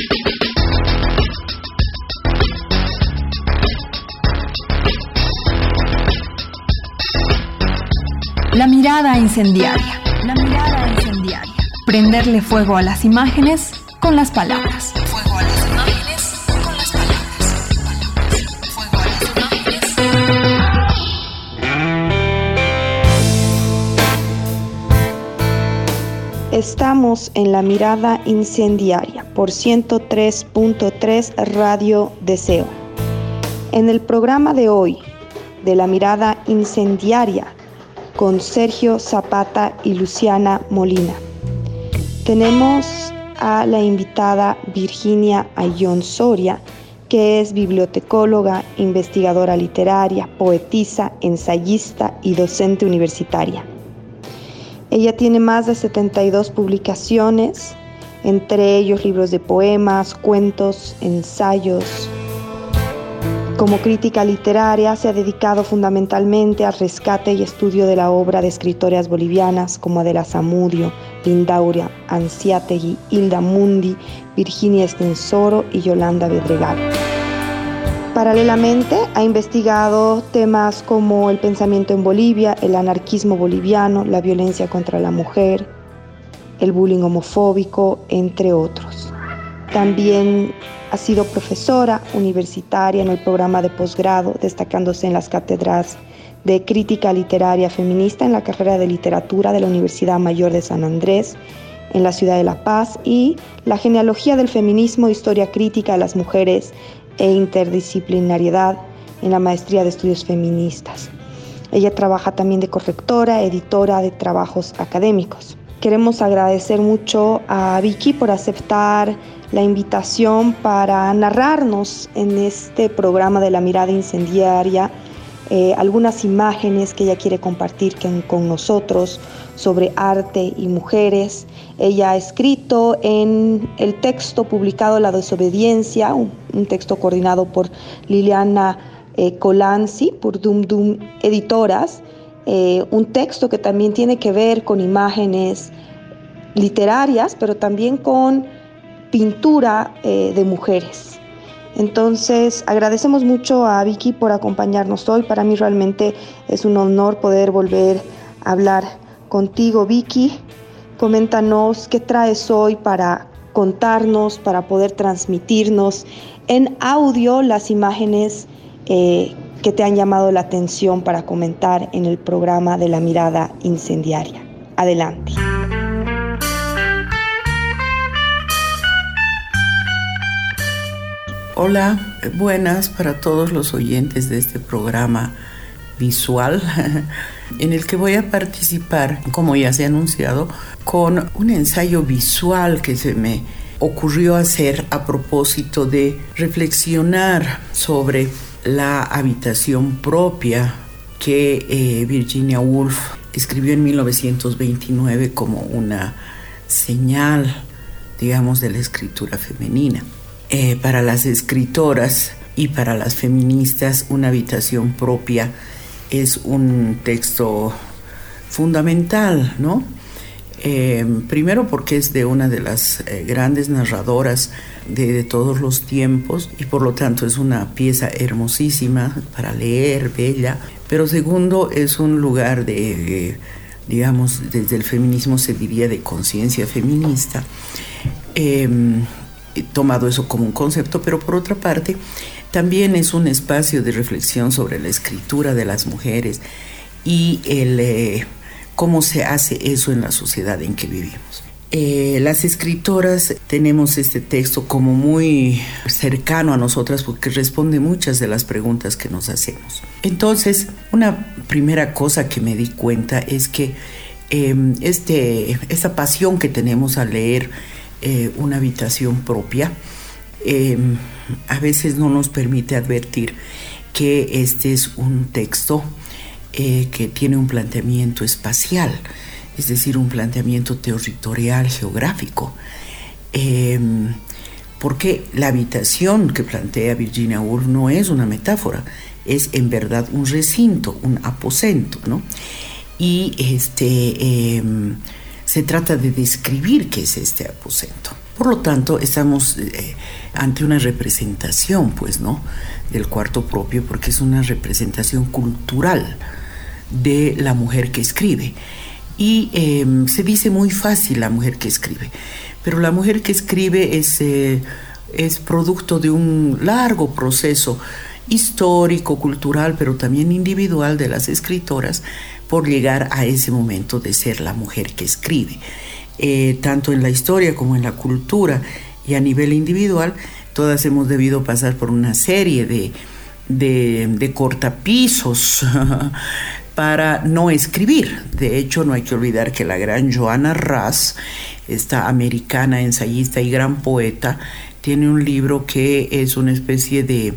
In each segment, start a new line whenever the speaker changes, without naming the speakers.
La mirada incendiaria. La mirada incendiaria. Prenderle fuego a las imágenes con las palabras. Fuego a las imágenes con las palabras. Fuego a las imágenes.
Estamos en La Mirada Incendiaria por 103.3 Radio Deseo. En el programa de hoy de La Mirada Incendiaria con Sergio Zapata y Luciana Molina, tenemos a la invitada Virginia Ayllón Soria, que es bibliotecóloga, investigadora literaria, poetisa, ensayista y docente universitaria. Ella tiene más de 72 publicaciones, entre ellos libros de poemas, cuentos, ensayos. Como crítica literaria se ha dedicado fundamentalmente al rescate y estudio de la obra de escritoras bolivianas como Adela Zamudio, Lindauria Anciategui, Hilda Mundi, Virginia Estensoro y Yolanda Bedregal. Paralelamente ha investigado temas como el pensamiento en Bolivia, el anarquismo boliviano, la violencia contra la mujer, el bullying homofóbico, entre otros. También ha sido profesora universitaria en el programa de posgrado, destacándose en las cátedras de crítica literaria feminista en la carrera de literatura de la Universidad Mayor de San Andrés, en la ciudad de La Paz, y la genealogía del feminismo, historia crítica de las mujeres e interdisciplinariedad en la maestría de estudios feministas. Ella trabaja también de correctora, editora de trabajos académicos. Queremos agradecer mucho a Vicky por aceptar la invitación para narrarnos en este programa de La Mirada Incendiaria algunas imágenes que ella quiere compartir con nosotros sobre arte y mujeres. Ella ha escrito en el texto publicado La Desobediencia, un texto coordinado por Liliana Colanzi, por Dum Dum Editoras, un texto que también tiene que ver con imágenes literarias, pero también con pintura de mujeres. Entonces, agradecemos mucho a Vicky por acompañarnos hoy. Para mí realmente es un honor poder volver a hablar contigo, Vicky. Coméntanos qué traes hoy para contarnos, para poder transmitirnos en audio las imágenes que te han llamado la atención para comentar en el programa de La Mirada Incendiaria. Adelante.
Hola, buenas para todos los oyentes de este programa visual en el que voy a participar, como ya se ha anunciado, con un ensayo visual que se me ocurrió hacer a propósito de reflexionar sobre la habitación propia que Virginia Woolf escribió en 1929 como una señal, digamos, de la escritura femenina. Para las escritoras y para las feministas, una habitación propia es un texto fundamental, ¿no? Primero porque es de una de las grandes narradoras de todos los tiempos y por lo tanto es una pieza hermosísima para leer, bella. Pero segundo, es un lugar de, digamos, desde el feminismo se diría de conciencia feminista. He tomado eso como un concepto, pero por otra parte también es un espacio de reflexión sobre la escritura de las mujeres y cómo se hace eso en la sociedad en que vivimos. Las escritoras tenemos este texto como muy cercano a nosotras porque responde muchas de las preguntas que nos hacemos. Entonces, una primera cosa que me di cuenta es que esta pasión que tenemos al leer una habitación propia a veces no nos permite advertir que este es un texto que tiene un planteamiento espacial, es decir, un planteamiento territorial, geográfico, porque la habitación que plantea Virginia Woolf no es una metáfora, es en verdad un recinto, un aposento, ¿no? Y se trata de describir qué es este aposento. Por lo tanto, estamos ante una representación, pues, ¿no?, del cuarto propio, porque es una representación cultural de la mujer que escribe. Y se dice muy fácil la mujer que escribe, pero la mujer que escribe es producto de un largo proceso histórico, cultural, pero también individual de las escritoras por llegar a ese momento de ser la mujer que escribe. Tanto en la historia como en la cultura y a nivel individual, todas hemos debido pasar por una serie de cortapisos para no escribir. De hecho, no hay que olvidar que la gran Joanna Russ, esta americana ensayista y gran poeta, tiene un libro que es una especie de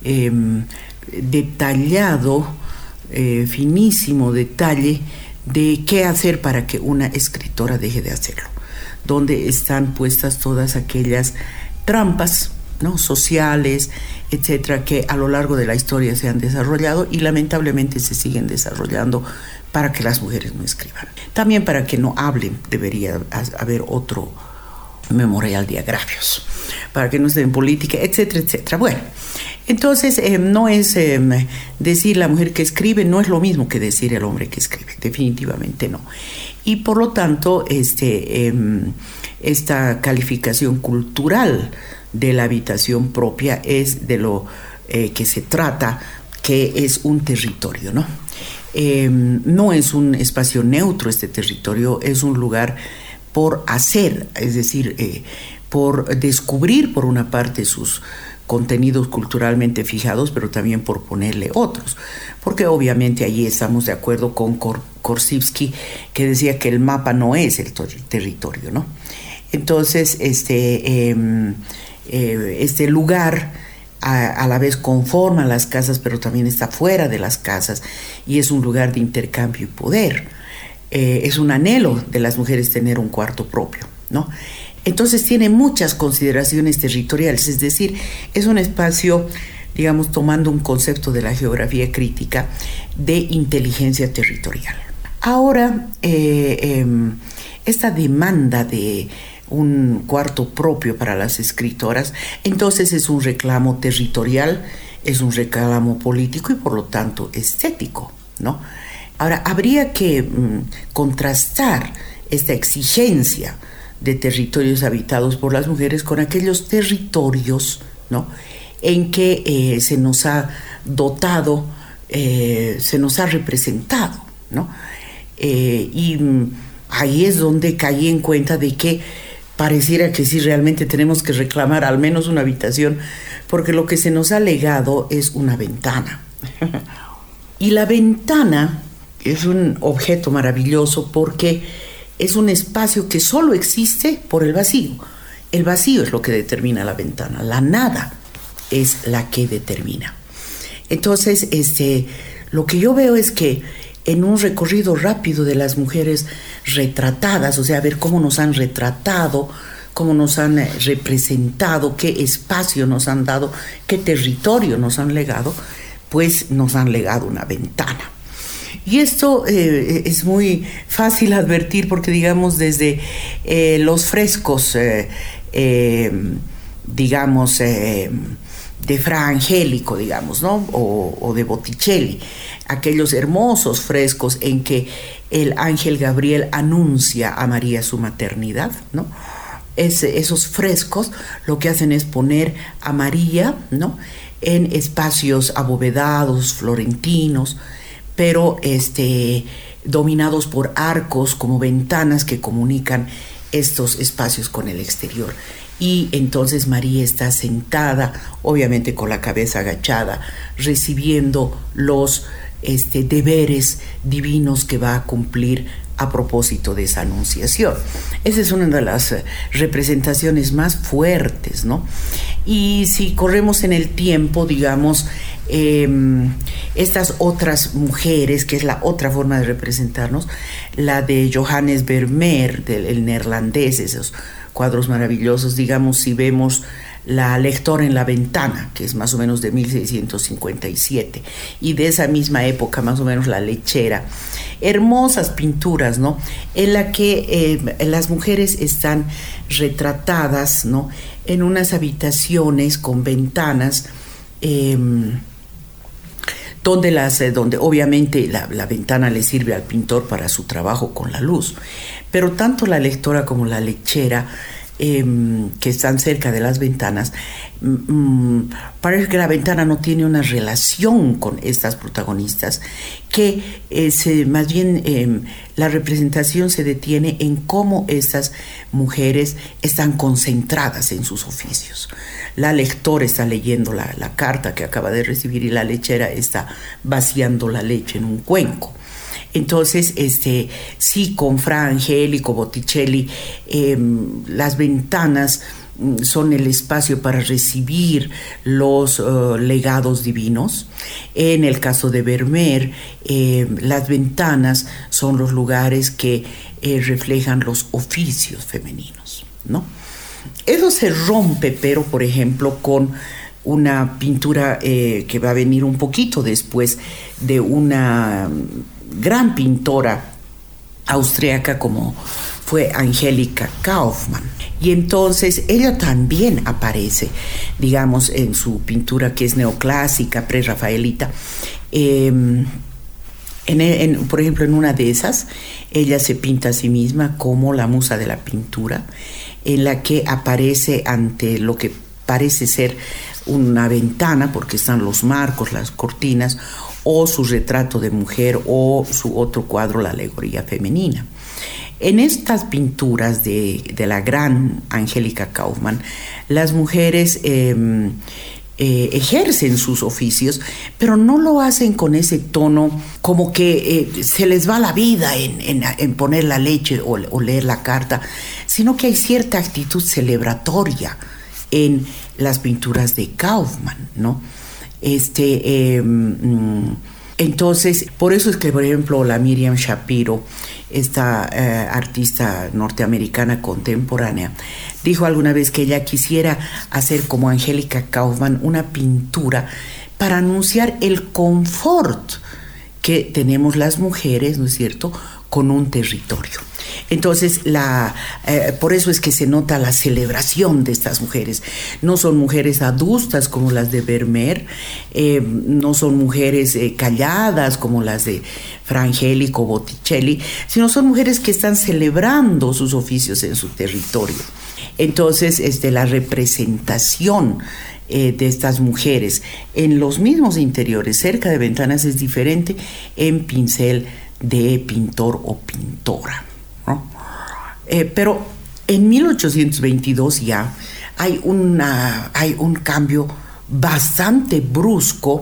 detallado, finísimo detalle de qué hacer para que una escritora deje de hacerlo, donde están puestas todas aquellas trampas, ¿no?, sociales, etcétera, que a lo largo de la historia se han desarrollado y lamentablemente se siguen desarrollando para que las mujeres no escriban. También para que no hablen debería haber otro memorial de agravios, para que no estén en política, etcétera, etcétera. Bueno, entonces no es decir la mujer que escribe, no es lo mismo que decir el hombre que escribe, definitivamente no. Y por lo tanto esta calificación cultural de la habitación propia es de lo que se trata, que es un territorio, ¿no? No es un espacio neutro este territorio, es un lugar por hacer, es decir, por descubrir por una parte sus contenidos culturalmente fijados, pero también por ponerle otros, porque obviamente allí estamos de acuerdo con Korzybski, que decía que el mapa no es el territorio, ¿no? Entonces este lugar a la vez conforma las casas, pero también está fuera de las casas y es un lugar de intercambio y poder. Es un anhelo de las mujeres tener un cuarto propio, ¿no? Entonces tiene muchas consideraciones territoriales, es decir, es un espacio, digamos, tomando un concepto de la geografía crítica, de inteligencia territorial. Ahora, esta demanda de un cuarto propio para las escritoras, entonces es un reclamo territorial, es un reclamo político y por lo tanto estético, ¿no? Ahora, habría que contrastar esta exigencia de territorios habitados por las mujeres con aquellos territorios, ¿no?, en que se nos ha dotado, se nos ha representado, ¿no? Y ahí es donde caí en cuenta de que pareciera que sí realmente tenemos que reclamar al menos una habitación, porque lo que se nos ha legado es una ventana. Y la ventana es un objeto maravilloso porque es un espacio que solo existe por el vacío. El vacío es lo que determina la ventana, la nada es la que determina. Entonces, lo que yo veo es que en un recorrido rápido de las mujeres retratadas, o sea, ver cómo nos han retratado, cómo nos han representado, qué espacio nos han dado, qué territorio nos han legado, pues nos han legado una ventana. Y esto es muy fácil advertir porque, digamos, desde los frescos, digamos, de Fra Angelico, digamos, ¿no?, o de Botticelli, aquellos hermosos frescos en que el ángel Gabriel anuncia a María su maternidad, ¿no? Esos frescos lo que hacen es poner a María, ¿no?, en espacios abovedados, florentinos, pero dominados por arcos como ventanas que comunican estos espacios con el exterior. Y entonces María está sentada, obviamente con la cabeza agachada, recibiendo los deberes divinos que va a cumplir a propósito de esa anunciación. Esa es una de las representaciones más fuertes, ¿no? Y si corremos en el tiempo, digamos, estas otras mujeres, que es la otra forma de representarnos, la de Johannes Vermeer, el neerlandés, esos cuadros maravillosos, digamos, si vemos La lectora en la ventana, que es más o menos de 1657, y de esa misma época más o menos La lechera. Hermosas pinturas, ¿no? En la que las mujeres están retratadas, ¿no?, en unas habitaciones con ventanas, donde obviamente la ventana le sirve al pintor para su trabajo con la luz, pero tanto la lectora como la lechera, que están cerca de las ventanas, parece que la ventana no tiene una relación con estas protagonistas, que más bien la representación se detiene en cómo estas mujeres están concentradas en sus oficios. La lectora está leyendo la carta que acaba de recibir y la lechera está vaciando la leche en un cuenco. Entonces, sí, con Fra Angelico, Botticelli, las ventanas son el espacio para recibir los legados divinos. En el caso de Vermeer, las ventanas son los lugares que reflejan los oficios femeninos, ¿no? Eso se rompe, pero, por ejemplo, con una pintura que va a venir un poquito después, de una gran pintora austriaca como fue Angelica Kauffmann. Y entonces ella también aparece, digamos, en su pintura, que es neoclásica, prerrafaelita. Por ejemplo, en una de esas, ella se pinta a sí misma como la musa de la pintura, en la que aparece ante lo que parece ser una ventana, porque están los marcos, las cortinas, o su retrato de mujer, o su otro cuadro, la alegoría femenina. En estas pinturas de la gran Angelica Kauffmann, las mujeres ejercen sus oficios, pero no lo hacen con ese tono como que se les va la vida en poner la leche o leer la carta, sino que hay cierta actitud celebratoria en las pinturas de Kauffmann, ¿no? Entonces, por eso es que, por ejemplo, la Miriam Shapiro, esta artista norteamericana contemporánea, dijo alguna vez que ella quisiera hacer como Angelica Kauffmann una pintura para anunciar el confort que tenemos las mujeres, ¿no es cierto?, con un territorio. Entonces, por eso es que se nota la celebración de estas mujeres. No son mujeres adustas como las de Vermeer, no son mujeres calladas como las de Fra Angelico, Botticelli, sino son mujeres que están celebrando sus oficios en su territorio. Entonces, la representación de estas mujeres en los mismos interiores, cerca de ventanas, es diferente en pincel de pintor o pintora, ¿no? Pero en 1822 ya hay un cambio bastante brusco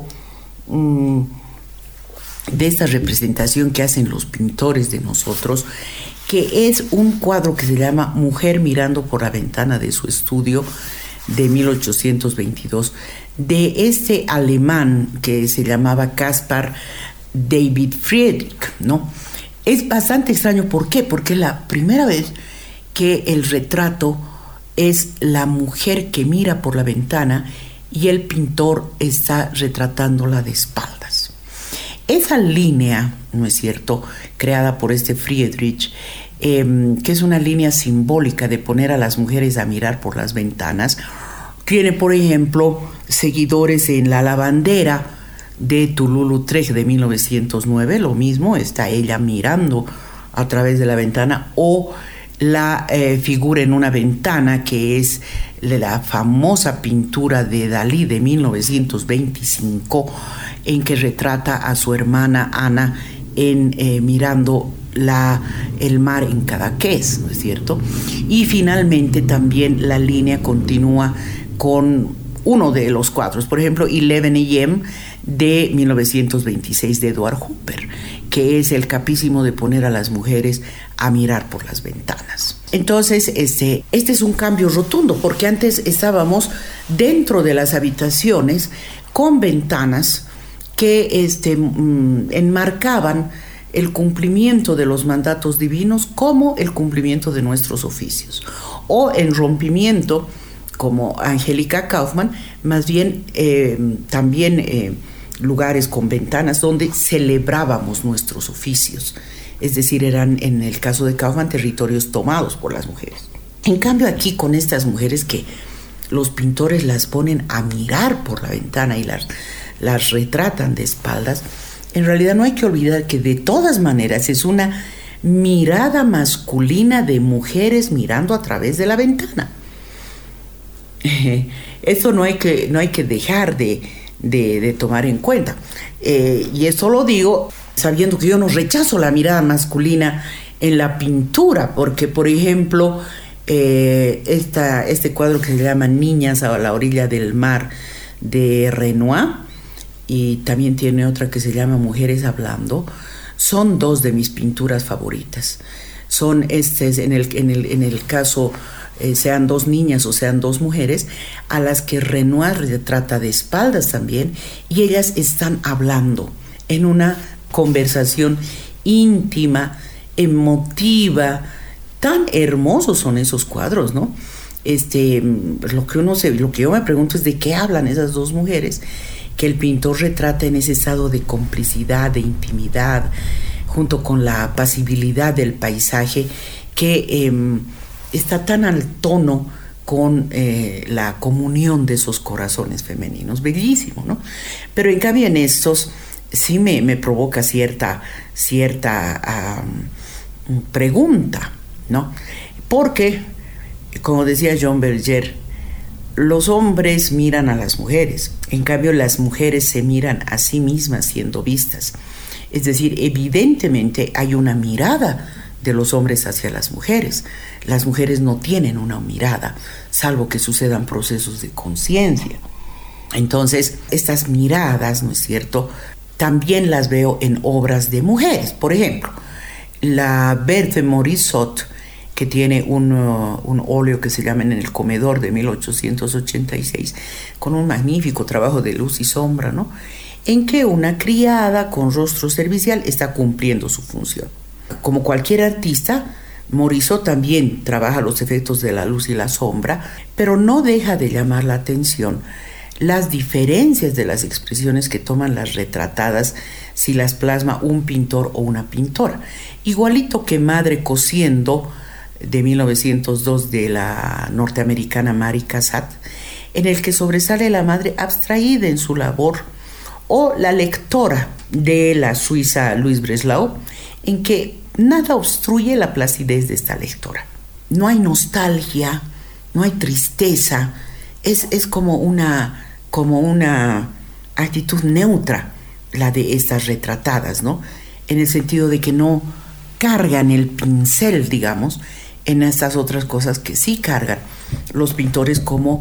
de esta representación que hacen los pintores de nosotros, que es un cuadro que se llama Mujer mirando por la ventana de su estudio, de 1822, de este alemán que se llamaba Caspar David Friedrich, ¿no? Es bastante extraño. ¿Por qué? Porque es la primera vez que el retrato es la mujer que mira por la ventana y el pintor está retratándola de espaldas. Esa línea, ¿no es cierto?, creada por este Friedrich, que es una línea simbólica de poner a las mujeres a mirar por las ventanas, tiene, por ejemplo, seguidores en La lavandera de Toulouse-Lautrec de 1909, lo mismo, está ella mirando a través de la ventana, o la figura en una ventana, que es la famosa pintura de Dalí de 1925, en que retrata a su hermana Ana mirando el mar en Cadaqués, ¿no es cierto? Y finalmente también la línea continúa con uno de los cuadros, por ejemplo, 11 a.m. de 1926 de Edward Hopper, que es el capísimo de poner a las mujeres a mirar por las ventanas. Entonces, este es un cambio rotundo, porque antes estábamos dentro de las habitaciones con ventanas que enmarcaban el cumplimiento de los mandatos divinos como el cumplimiento de nuestros oficios, o en rompimiento como Angélica Kaufman, más bien también lugares con ventanas donde celebrábamos nuestros oficios. Es decir, eran, en el caso de Kaufman, territorios tomados por las mujeres. En cambio, aquí con estas mujeres que los pintores las ponen a mirar por la ventana y las retratan de espaldas, en realidad no hay que olvidar que de todas maneras es una mirada masculina de mujeres mirando a través de la ventana. Eso no hay que dejar de tomar en cuenta. Y eso lo digo sabiendo que yo no rechazo la mirada masculina en la pintura, porque, por ejemplo, este cuadro que se llama Niñas a la orilla del mar, de Renoir, y también tiene otra que se llama Mujeres hablando, son dos de mis pinturas favoritas. Son en el caso, sean dos niñas o sean dos mujeres, a las que Renoir retrata de espaldas también, y ellas están hablando en una conversación íntima, emotiva. Tan hermosos son esos cuadros, ¿no? Lo que yo me pregunto es de qué hablan esas dos mujeres que el pintor retrata en ese estado de complicidad, de intimidad, junto con la apacibilidad del paisaje, que está tan al tono con la comunión de esos corazones femeninos. Bellísimo, ¿no? Pero en cambio en estos sí me provoca cierta pregunta, ¿no? Porque, como decía John Berger, los hombres miran a las mujeres, en cambio las mujeres se miran a sí mismas siendo vistas. Es decir, evidentemente hay una mirada de los hombres hacia las mujeres. Las mujeres no tienen una mirada, salvo que sucedan procesos de conciencia. Entonces, estas miradas, ¿no es cierto?, también las veo en obras de mujeres. Por ejemplo, la Berthe Morisot, que tiene un óleo que se llama En el comedor, de 1886, con un magnífico trabajo de luz y sombra, ¿no?, en que una criada con rostro servicial está cumpliendo su función. Como cualquier artista, Morisot también trabaja los efectos de la luz y la sombra, pero no deja de llamar la atención las diferencias de las expresiones que toman las retratadas si las plasma un pintor o una pintora. Igualito que Madre cosiendo, de 1902, de la norteamericana Mary Cassatt, en el que sobresale la madre abstraída en su labor, o La lectora, de la suiza Louise Breslau, en que nada obstruye la placidez de esta lectora. No hay nostalgia, no hay tristeza, es como una actitud neutra la de estas retratadas, ¿no? En el sentido de que no cargan el pincel, digamos, en estas otras cosas que sí cargan los pintores como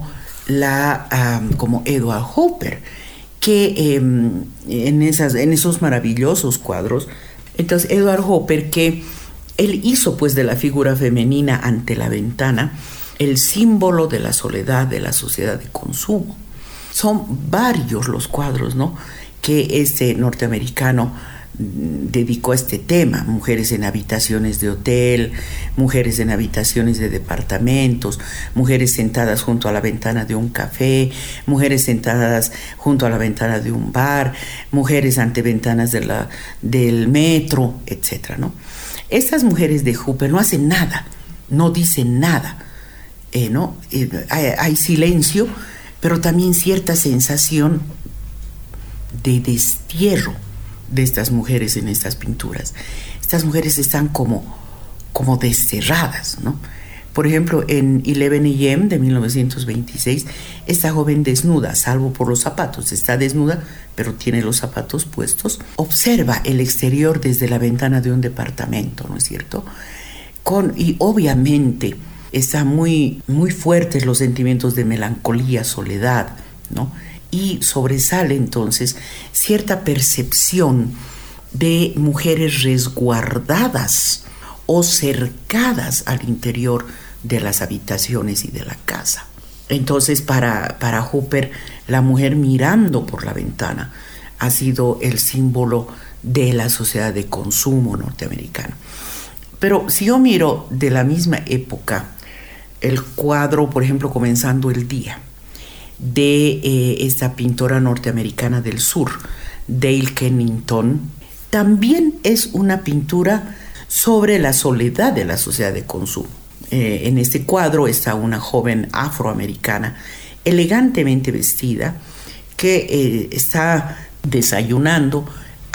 Edward Hopper, que en esos maravillosos cuadros. Entonces, Edward Hopper, que él hizo pues de la figura femenina ante la ventana el símbolo de la soledad de la sociedad de consumo. Son varios los cuadros, ¿no?, que este norteamericano dedicó a este tema: mujeres en habitaciones de hotel, mujeres en habitaciones de departamentos, mujeres sentadas junto a la ventana de un café, mujeres sentadas junto a la ventana de un bar, mujeres ante ventanas del metro, etc., ¿no? Estas mujeres de Hopper no hacen nada, no dicen nada, ¿no? Hay silencio, pero también cierta sensación de destierro de estas mujeres en estas pinturas. Estas mujeres están como desterradas, ¿no? Por ejemplo, en 11 a.m. de 1926, esta joven desnuda, salvo por los zapatos, está desnuda, pero tiene los zapatos puestos, observa el exterior desde la ventana de un departamento, ¿no es cierto? Y obviamente están muy, muy fuertes los sentimientos de melancolía, soledad, ¿no? Y sobresale entonces cierta percepción de mujeres resguardadas o cercadas al interior de las habitaciones y de la casa. Entonces, para Hopper, la mujer mirando por la ventana ha sido el símbolo de la sociedad de consumo norteamericana. Pero si yo miro de la misma época el cuadro, por ejemplo, Comenzando el Día, de esta pintora norteamericana del sur, Dale Kennington, también es una pintura sobre la soledad de la sociedad de consumo. En este cuadro está una joven afroamericana elegantemente vestida que está desayunando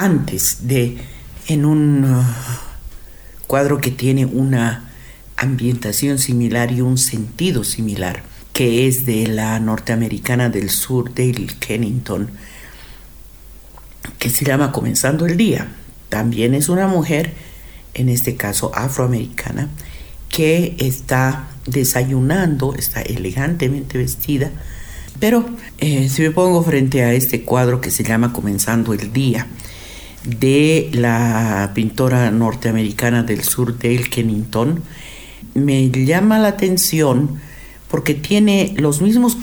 en un cuadro que tiene una ambientación similar y un sentido similar, que es de la norteamericana del sur, Dale Kennington, que se llama Comenzando el Día. También es una mujer, en este caso afroamericana, que está desayunando, está elegantemente vestida, pero si me pongo frente a este cuadro que se llama Comenzando el Día, de la pintora norteamericana del sur, Dale Kennington, me llama la atención porque tiene el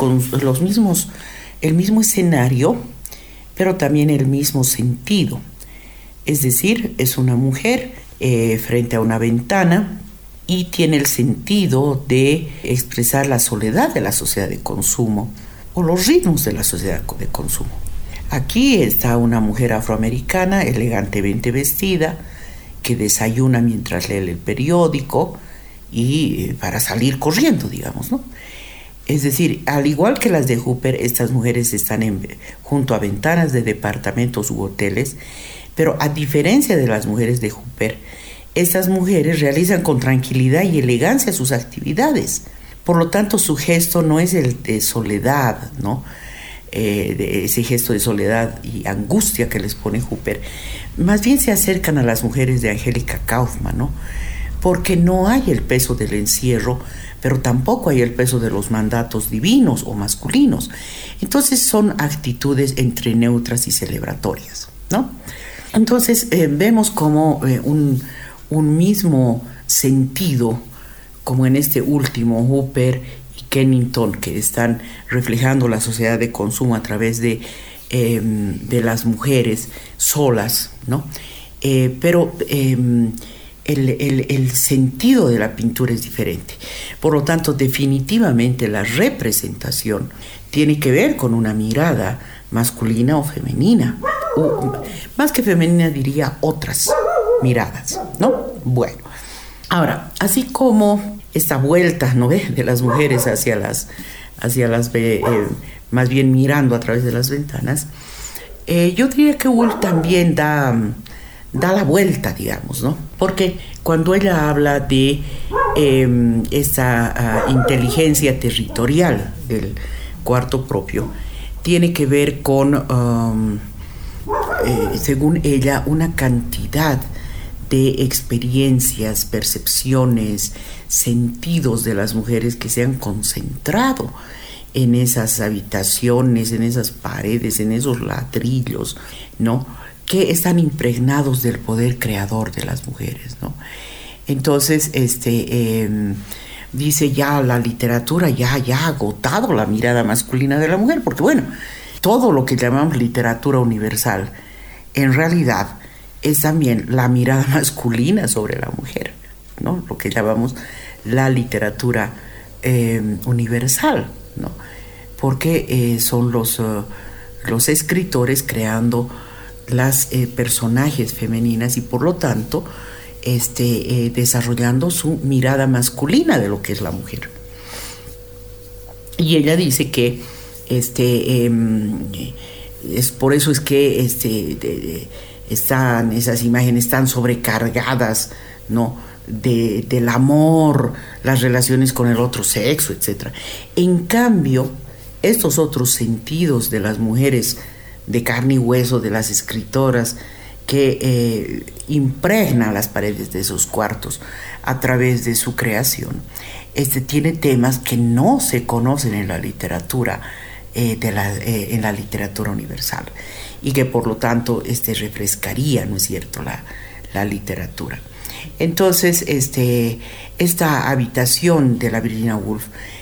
mismo escenario, pero también el mismo sentido. Es decir, es una mujer frente a una ventana y tiene el sentido de expresar la soledad de la sociedad de consumo o los ritmos de la sociedad de consumo. Aquí está una mujer afroamericana elegantemente vestida que desayuna mientras lee el periódico y para salir corriendo, digamos, ¿no? Es decir, al igual que las de Hooper, estas mujeres están junto a ventanas de departamentos u hoteles, pero a diferencia de las mujeres de Hooper, estas mujeres realizan con tranquilidad y elegancia sus actividades. Por lo tanto, su gesto no es el de soledad, ¿no? De ese gesto de soledad y angustia que les pone Hooper. Más bien se acercan a las mujeres de Angélica Kauffman, ¿no? Porque no hay el peso del encierro, pero tampoco hay el peso de los mandatos divinos o masculinos. Entonces son actitudes entre neutras y celebratorias, ¿no? Entonces vemos como un mismo sentido, como en este último, Hooper y Kennington, que están reflejando la sociedad de consumo a través de las mujeres solas, ¿no? Pero el sentido de la pintura es diferente. Por lo tanto, definitivamente la representación tiene que ver con una mirada masculina o femenina, o más que femenina diría otras miradas, ¿no? Bueno, ahora, así como esta vuelta, ¿no ve?, de las mujeres hacia las más bien mirando a través de las ventanas, yo diría que Woolf también da la vuelta, digamos, ¿no? Porque cuando ella habla de esa inteligencia territorial del cuarto propio, tiene que ver con, según ella, una cantidad de experiencias, percepciones, sentidos de las mujeres que se han concentrado en esas habitaciones, en esas paredes, en esos ladrillos, ¿no?, que están impregnados del poder creador de las mujeres, ¿no? Entonces, dice ya la literatura ya ha agotado la mirada masculina de la mujer, porque bueno, todo lo que llamamos literatura universal, en realidad es también la mirada masculina sobre la mujer, ¿no? Lo que llamamos la literatura universal, ¿no? Porque son los escritores creando las personajes femeninas y por lo tanto desarrollando su mirada masculina de lo que es la mujer. Y ella dice que es por eso es que están esas imágenes tan sobrecargadas, ¿no?, del amor, las relaciones con el otro sexo, etc. En cambio, estos otros sentidos de las mujeres de carne y hueso, de las escritoras que impregnan las paredes de esos cuartos a través de su creación, tiene temas que no se conocen en la literatura en la literatura universal y que por lo tanto refrescaría, ¿no es cierto?, la literatura. Entonces esta habitación de la Virginia Woolf,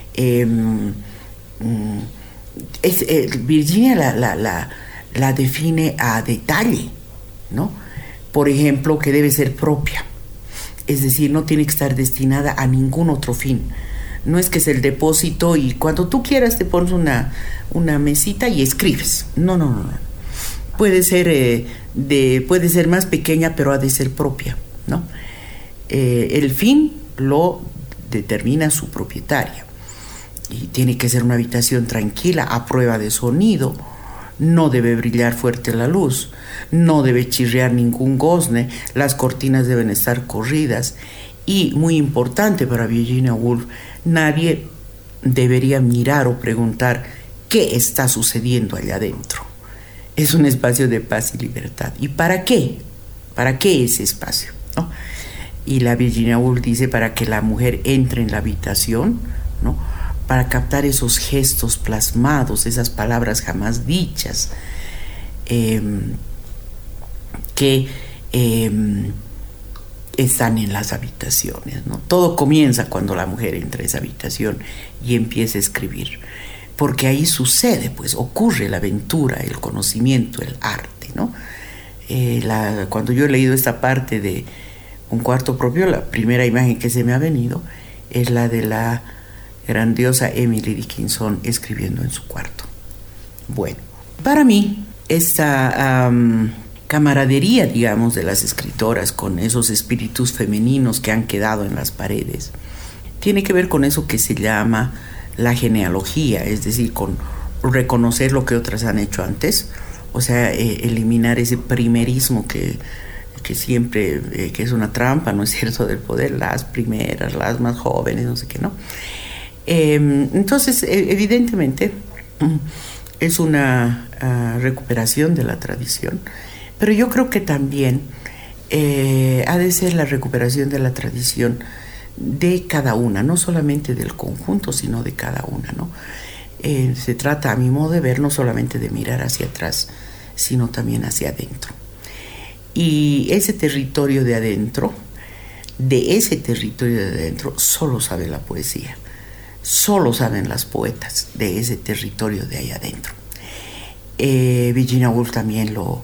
Virginia la define a detalle, ¿no? Por ejemplo, que debe ser propia, es decir, no tiene que estar destinada a ningún otro fin. No es que es el depósito y cuando tú quieras te pones una mesita y escribes. No. Puede ser más pequeña, pero ha de ser propia, ¿no? El fin lo determina su propietaria. Y tiene que ser una habitación tranquila, a prueba de sonido. No debe brillar fuerte la luz, no debe chirriar ningún gozne, las cortinas deben estar corridas. Y, muy importante para Virginia Woolf, nadie debería mirar o preguntar qué está sucediendo allá adentro. Es un espacio de paz y libertad. ¿Y para qué? ¿Para qué ese espacio? ¿No? Y la Virginia Woolf dice para que la mujer entre en la habitación, ¿no? Para captar esos gestos plasmados, esas palabras jamás dichas, que están en las habitaciones, ¿no? Todo comienza cuando la mujer entra a esa habitación y empieza a escribir, porque ahí sucede, pues ocurre la aventura, el conocimiento, el arte, ¿no? Cuando yo he leído esta parte de Un cuarto propio, la primera imagen que se me ha venido es la de la grandiosa Emily Dickinson escribiendo en su cuarto. Bueno, para mí esta camaradería, digamos, de las escritoras con esos espíritus femeninos que han quedado en las paredes tiene que ver con eso que se llama la genealogía, es decir, con reconocer lo que otras han hecho antes, o sea, eliminar ese primerismo que siempre, que es una trampa, ¿no es cierto?, del poder, las primeras, las más jóvenes, no sé qué, ¿no? Entonces, evidentemente, es una recuperación de la tradición, pero yo creo que también ha de ser la recuperación de la tradición de cada una, no solamente del conjunto, sino de cada una, ¿no? Se trata, a mi modo de ver, no solamente de mirar hacia atrás, sino también hacia adentro. Y ese territorio de adentro, solo sabe la poesía. Solo saben las poetas de ese territorio de ahí adentro. Virginia Woolf también lo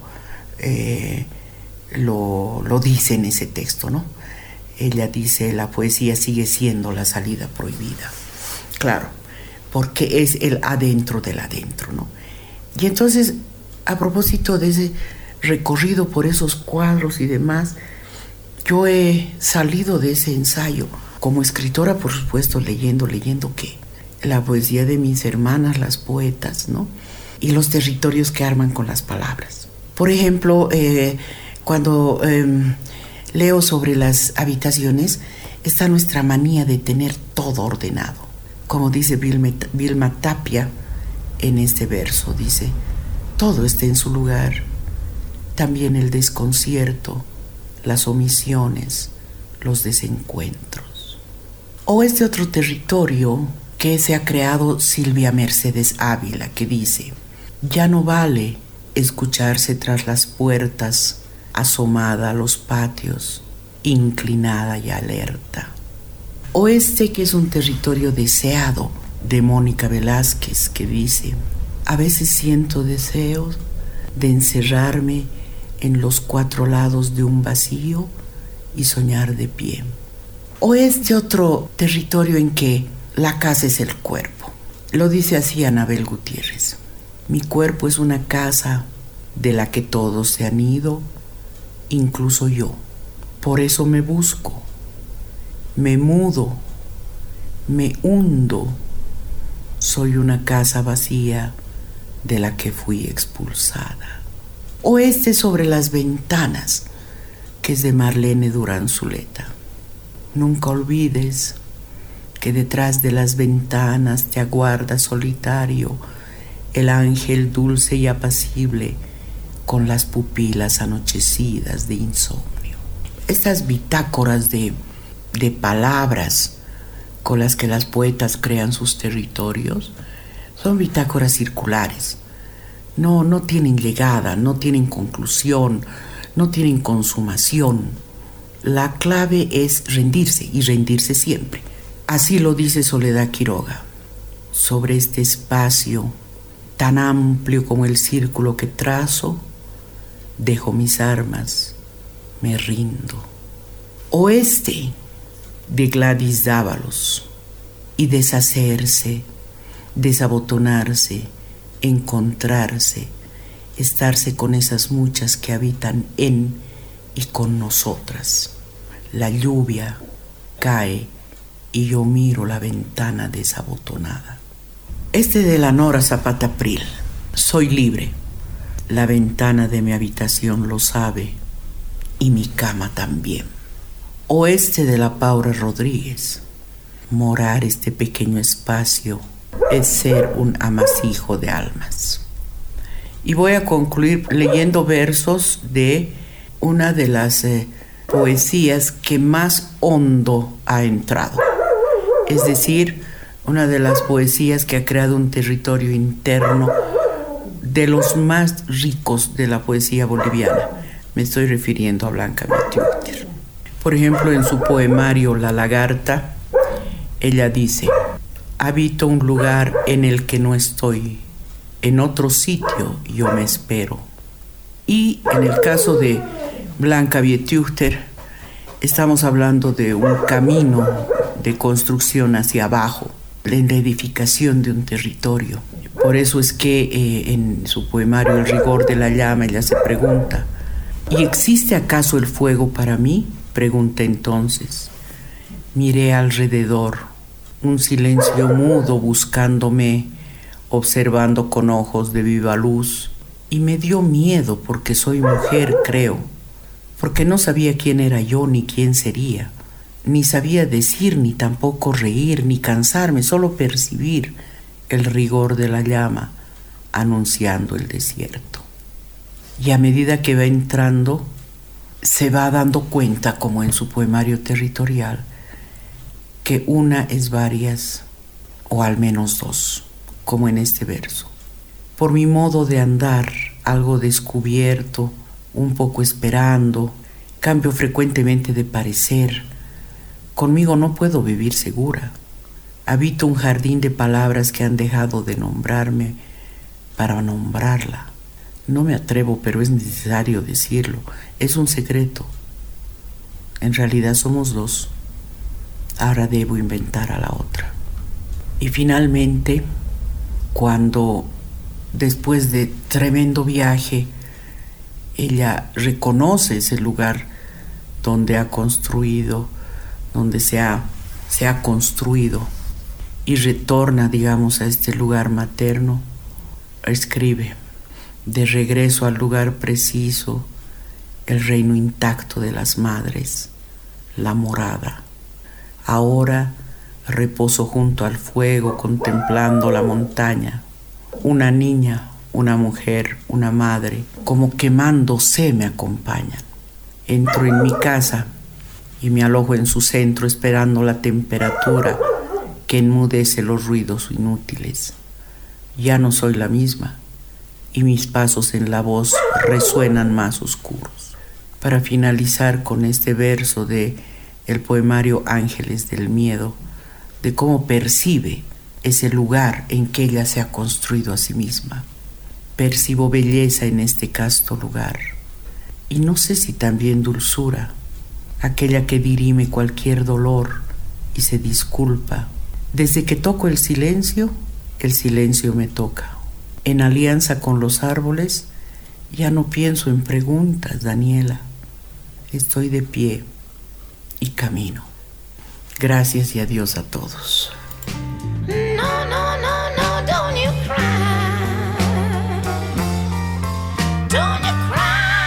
dice en ese texto, ¿no? Ella dice, la poesía sigue siendo la salida prohibida. Claro, porque es el adentro del adentro, ¿no? Y entonces, a propósito de ese recorrido por esos cuadros y demás, yo he salido de ese ensayo como escritora, por supuesto, leyendo ¿qué? La poesía de mis hermanas, las poetas, ¿no? Y los territorios que arman con las palabras. Por ejemplo, cuando leo sobre las habitaciones, está nuestra manía de tener todo ordenado. Como dice Vilma Tapia en este verso, dice, todo está en su lugar, también el desconcierto, las omisiones, los desencuentros. O este otro territorio que se ha creado Silvia Mercedes Ávila, que dice, ya no vale escucharse tras las puertas, asomada a los patios, inclinada y alerta. O este que es un territorio deseado de Mónica Velázquez, que dice, a veces siento deseos de encerrarme en los cuatro lados de un vacío y soñar de pie. O este otro territorio en que la casa es el cuerpo. Lo dice así Anabel Gutiérrez. Mi cuerpo es una casa de la que todos se han ido, incluso yo. Por eso me busco, me mudo, me hundo. Soy una casa vacía de la que fui expulsada. O este sobre las ventanas, que es de Marlene Durán Zuleta. Nunca olvides que detrás de las ventanas te aguarda solitario el ángel dulce y apacible con las pupilas anochecidas de insomnio. Estas bitácoras de palabras con las que las poetas crean sus territorios son bitácoras circulares. No tienen llegada, no tienen conclusión, no tienen consumación. La clave es rendirse y rendirse siempre. Así lo dice Soledad Quiroga. Sobre este espacio tan amplio como el círculo que trazo, dejo mis armas, me rindo. Oeste de Gladys Dávalos. y deshacerse, desabotonarse, encontrarse, estarse con esas muchas que habitan en y con nosotras. La lluvia cae y yo miro la ventana desabotonada. De la Nora Zapata Pril. Soy libre. La ventana de mi habitación lo sabe y mi cama también. O de la Paula Rodríguez. Morar este pequeño espacio es ser un amasijo de almas. Y voy a concluir leyendo versos de una de las poesías que más hondo ha entrado. Es decir, una de las poesías que ha creado un territorio interno de los más ricos de la poesía boliviana. Me estoy refiriendo a Blanca Vietiúter. Por ejemplo, en su poemario La Lagarta, ella dice: habito un lugar en el que no estoy, en otro sitio yo me espero. Y en el caso de Blanca Vietiúter, estamos hablando de un camino de construcción hacia abajo, en la edificación de un territorio. Por eso es que en su poemario El rigor de la llama, ella se pregunta: ¿y existe acaso el fuego para mí? Pregunta entonces. Miré alrededor, un silencio mudo buscándome, observando con ojos de viva luz, y me dio miedo porque soy mujer, creo, porque no sabía quién era yo ni quién sería, ni sabía decir, ni tampoco reír, ni cansarme, solo percibir el rigor de la llama anunciando el desierto. Y a medida que va entrando, se va dando cuenta, como en su poemario territorial, que una es varias, o al menos dos, como en este verso. Por mi modo de andar, algo descubierto, un poco esperando, cambio frecuentemente de parecer. Conmigo no puedo vivir segura. Habito un jardín de palabras que han dejado de nombrarme para nombrarla. No me atrevo, pero es necesario decirlo. Es un secreto. En realidad somos dos. Ahora debo inventar a la otra. Y finalmente, cuando después de tremendo viaje, ella reconoce ese lugar donde ha construido, donde se ha construido, y retorna, digamos, a este lugar materno, escribe: de regreso al lugar preciso, el reino intacto de las madres, la morada. Ahora reposo junto al fuego contemplando la montaña. Una niña, una mujer, una madre, como quemándose me acompañan. Entro en mi casa y me alojo en su centro esperando la temperatura que enmudece los ruidos inútiles. Ya no soy la misma y mis pasos en la voz resuenan más oscuros. Para finalizar con este verso de el poemario Ángeles del Miedo, de cómo percibe ese lugar en que ella se ha construido a sí misma. Percibo belleza en este casto lugar, y no sé si también dulzura, aquella que dirime cualquier dolor y se disculpa. Desde que toco el silencio me toca. En alianza con los árboles, ya no pienso en preguntas, Daniela. Estoy de pie y camino. Gracias y adiós a todos.
No, no, no, no, don't you cry. Don't you cry.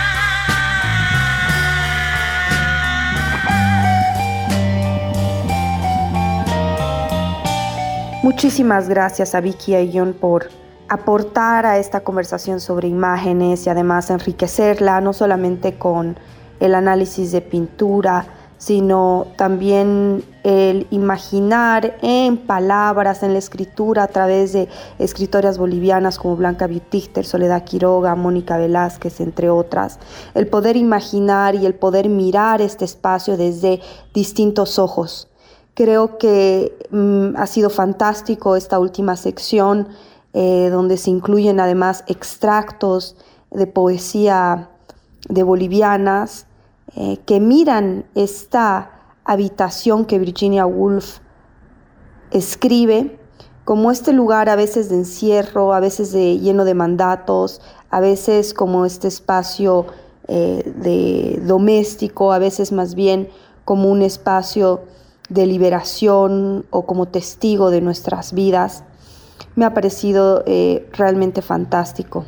Muchísimas gracias a Vicky y a John por aportar a esta conversación sobre imágenes y además enriquecerla no solamente con el análisis de pintura, sino también el imaginar en palabras, en la escritura, a través de escritoras bolivianas como Blanca Vietiúter, Soledad Quiroga, Mónica Velázquez, entre otras. El poder imaginar y el poder mirar este espacio desde distintos ojos. Creo que ha sido fantástico esta última sección, donde se incluyen además extractos de poesía de bolivianas, que miran esta habitación que Virginia Woolf escribe como este lugar a veces de encierro, a veces lleno de mandatos, a veces como este espacio de doméstico, a veces más bien como un espacio de liberación o como testigo de nuestras vidas. Me ha parecido realmente fantástico.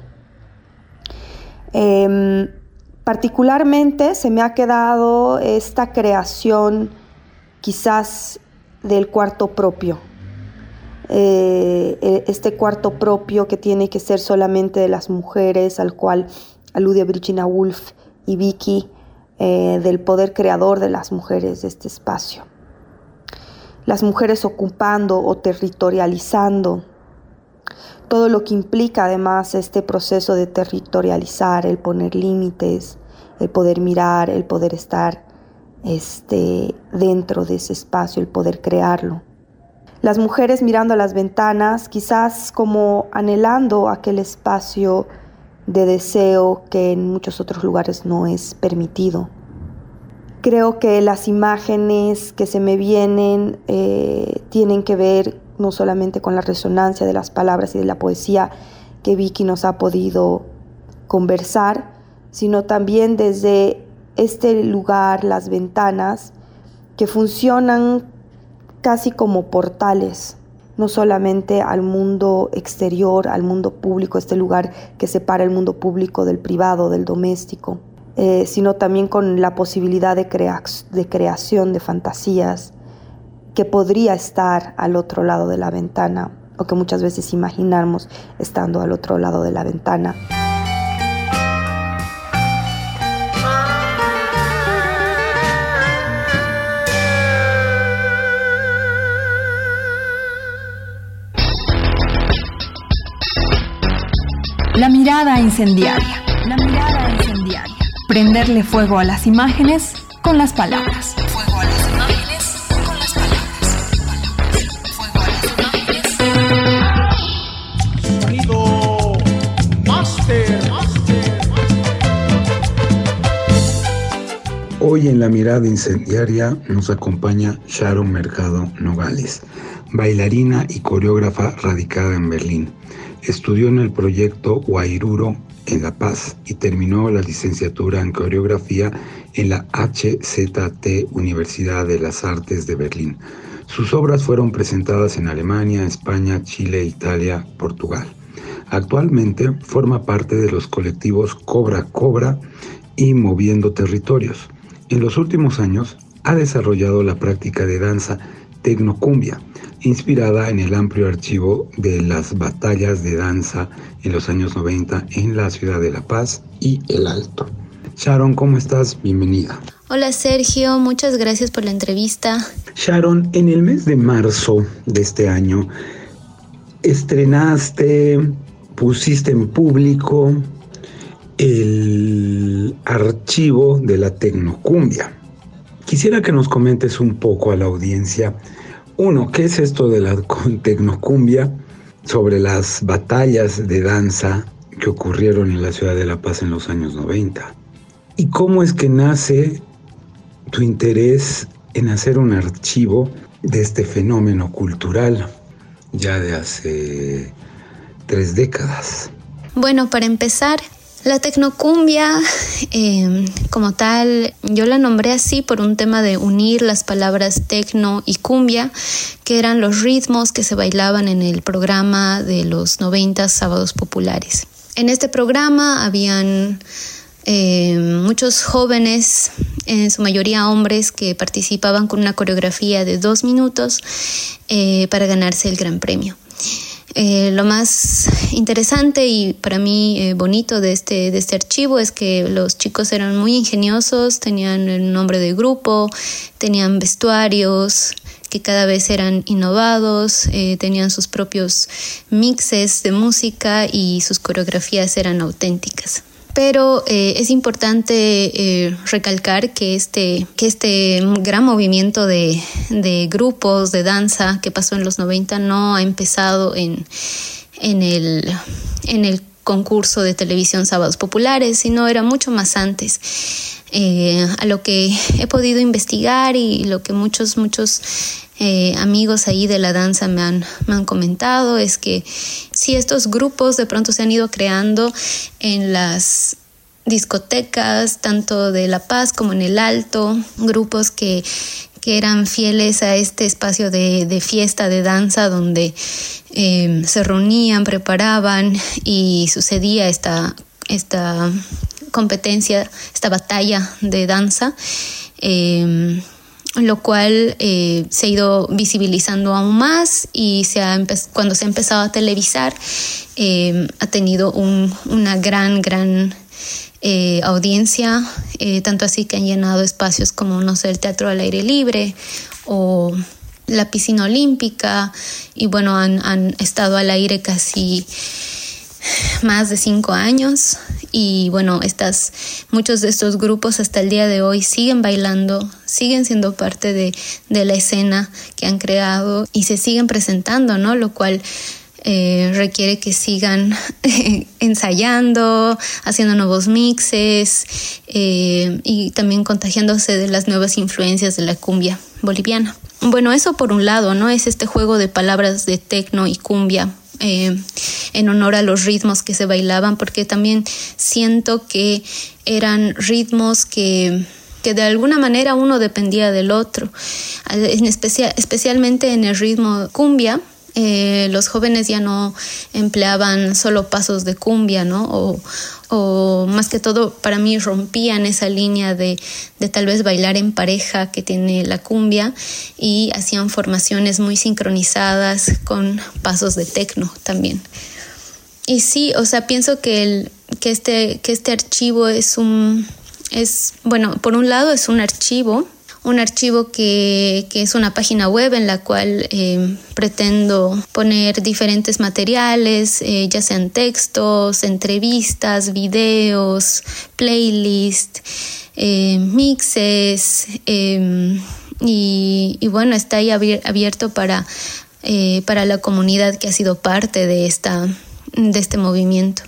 Particularmente se me ha quedado esta creación quizás del cuarto propio. Este cuarto propio que tiene que ser solamente de las mujeres, al cual alude Virginia Woolf y Vicky, del poder creador de las mujeres de este espacio. Las mujeres ocupando o territorializando todo lo que implica además este proceso de territorializar, el poner límites, el poder mirar, el poder estar dentro de ese espacio, el poder crearlo. Las mujeres mirando a las ventanas, quizás como anhelando aquel espacio de deseo que en muchos otros lugares no es permitido. Creo que las imágenes que se me vienen tienen que ver no solamente con la resonancia de las palabras y de la poesía que Vicky nos ha podido conversar, sino también desde este lugar, las ventanas, que funcionan casi como portales, no solamente al mundo exterior, al mundo público, este lugar que separa el mundo público del privado, del doméstico, sino también con la posibilidad de creación de fantasías que podría estar al otro lado de la ventana o que muchas veces imaginamos estando al otro lado de la ventana.
La mirada incendiaria. La mirada incendiaria. Prenderle fuego a las imágenes con las palabras. Fuego a las imágenes con las palabras. Fuego a las imágenes.
Sonido Master.
Hoy en La Mirada Incendiaria nos acompaña Sharon Mercado Nogales, bailarina y coreógrafa radicada en Berlín. Estudió en el proyecto Guairuro en La Paz y terminó la licenciatura en coreografía en la HZT Universidad de las Artes de Berlín. Sus obras fueron presentadas en Alemania, España, Chile, Italia, Portugal. Actualmente forma parte de los colectivos Cobra Cobra y Moviendo Territorios. En los últimos años ha desarrollado la práctica de danza tecnocumbia, inspirada en el amplio archivo de las batallas de danza en los años 90 en la ciudad de La Paz y El Alto. Sharon, ¿cómo estás? Bienvenida.
Hola Sergio, muchas gracias por la entrevista.
Sharon, en el mes de marzo de este año estrenaste, pusiste en público el archivo de la tecnocumbia. Quisiera que nos comentes un poco a la audiencia, uno, ¿qué es esto de la tecnocumbia? Sobre las batallas de danza que ocurrieron en la ciudad de La Paz en los años 90. ¿Y cómo es que nace tu interés en hacer un archivo de este fenómeno cultural ya de hace 3 décadas?
Bueno, para empezar, la tecnocumbia como tal, yo la nombré así por un tema de unir las palabras tecno y cumbia, que eran los ritmos que se bailaban en el programa de los 90 Sábados Populares. En este programa habían muchos jóvenes, en su mayoría hombres, que participaban con una coreografía de 2 minutos para ganarse el gran premio. Lo más interesante y para mí bonito de este archivo es que los chicos eran muy ingeniosos, tenían el nombre de grupo, tenían vestuarios que cada vez eran innovados, tenían sus propios mixes de música y sus coreografías eran auténticas. Pero es importante recalcar que este gran movimiento de grupos de danza que pasó en los 90 no ha empezado en el concurso de televisión Sábados Populares, sino era mucho más antes. A lo que he podido investigar y lo que muchos amigos ahí de la danza me han comentado es que sí, estos grupos de pronto se han ido creando en las discotecas, tanto de La Paz como en el Alto, grupos que eran fieles a este espacio de fiesta, de danza, donde se reunían, preparaban y sucedía esta competencia, esta batalla de danza, lo cual se ha ido visibilizando aún más y cuando se ha empezado a televisar ha tenido una gran audiencia, tanto así que han llenado espacios como, no sé, el Teatro al Aire Libre o la Piscina Olímpica, y bueno, han estado al aire casi más de 5 años. Y bueno, muchos de estos grupos hasta el día de hoy siguen bailando, siguen siendo parte de la escena que han creado y se siguen presentando, ¿no? Lo cual requiere que sigan ensayando, haciendo nuevos mixes y también contagiándose de las nuevas influencias de la cumbia boliviana. Bueno, eso por un lado, ¿no? Es este juego de palabras de tecno y cumbia en honor a los ritmos que se bailaban, porque también siento que eran ritmos que de alguna manera uno dependía del otro, especialmente en el ritmo cumbia. Los jóvenes ya no empleaban solo pasos de cumbia, ¿no? O más que todo, para mí rompían esa línea de tal vez bailar en pareja que tiene la cumbia y hacían formaciones muy sincronizadas con pasos de tecno también. Y sí, o sea, pienso que este archivo bueno, por un lado es un archivo que es una página web en la cual pretendo poner diferentes materiales, ya sean textos, entrevistas, videos, playlists, mixes, y bueno, está ahí abierto para la comunidad que ha sido parte de este movimiento.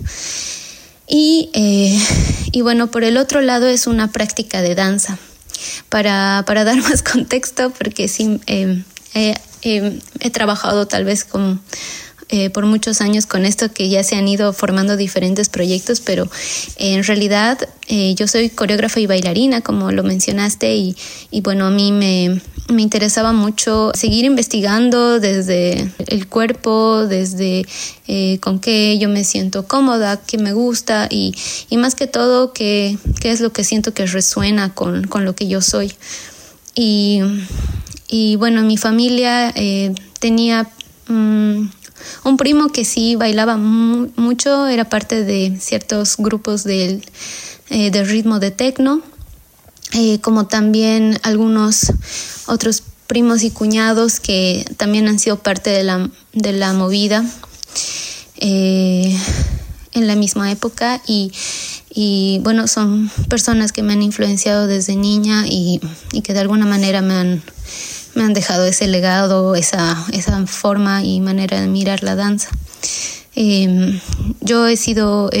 Y bueno, por el otro lado es una práctica de danza. Para dar más contexto, porque sí he trabajado tal vez por muchos años con esto, que ya se han ido formando diferentes proyectos, pero en realidad yo soy coreógrafa y bailarina, como lo mencionaste, y bueno, a mí me interesaba mucho seguir investigando desde el cuerpo, desde con qué yo me siento cómoda, qué me gusta y más que todo qué es lo que siento que resuena con lo que yo soy. Y bueno, mi familia tenía un primo que sí bailaba mucho, era parte de ciertos grupos del ritmo de tecno, como también algunos otros primos y cuñados que también han sido parte de la movida en la misma época y bueno, son personas que me han influenciado desde niña y que de alguna manera me han dejado ese legado, esa forma y manera de mirar la danza. Yo he sido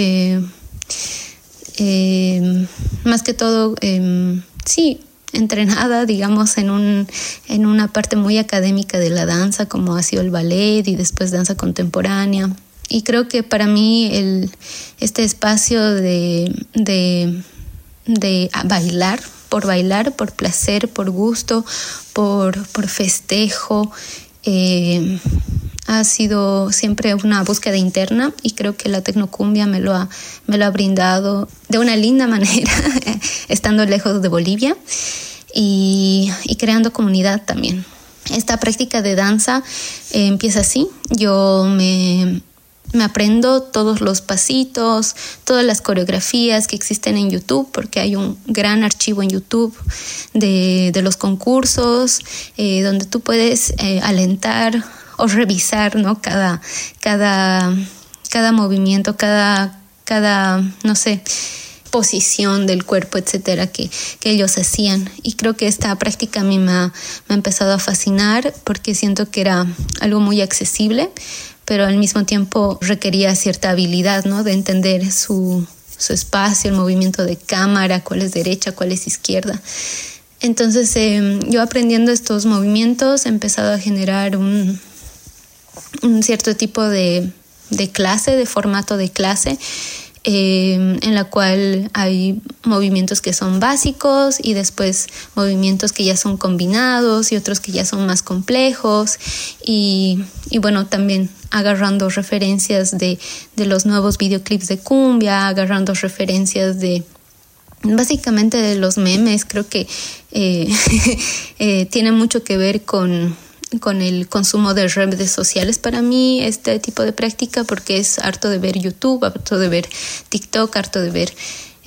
más que todo entrenada, digamos, en una parte muy académica de la danza, como ha sido el ballet y después danza contemporánea. Y creo que para mí este espacio de bailar, por placer, por gusto, por festejo, ha sido siempre una búsqueda interna, y creo que la tecnocumbia me lo ha brindado de una linda manera, estando lejos de Bolivia y creando comunidad también. Esta práctica de danza empieza así. Yo me aprendo todos los pasitos, todas las coreografías que existen en YouTube, porque hay un gran archivo en YouTube de los concursos, donde tú puedes alentar o revisar, ¿no? Cada movimiento, cada no sé, posición del cuerpo, etcétera, que ellos hacían. Y creo que esta práctica a mí me ha empezado a fascinar, porque siento que era algo muy accesible, pero al mismo tiempo requería cierta habilidad, ¿no? De entender su espacio, el movimiento de cámara, cuál es derecha, cuál es izquierda. Entonces, yo aprendiendo estos movimientos he empezado a generar un cierto tipo de clase, de formato de clase, en la cual hay movimientos que son básicos y después movimientos que ya son combinados y otros que ya son más complejos y bueno, también agarrando referencias de los nuevos videoclips de cumbia, agarrando referencias básicamente de los memes. Creo que tiene mucho que ver con el consumo de redes sociales para mí, este tipo de práctica, porque es harto de ver YouTube, harto de ver TikTok, harto de ver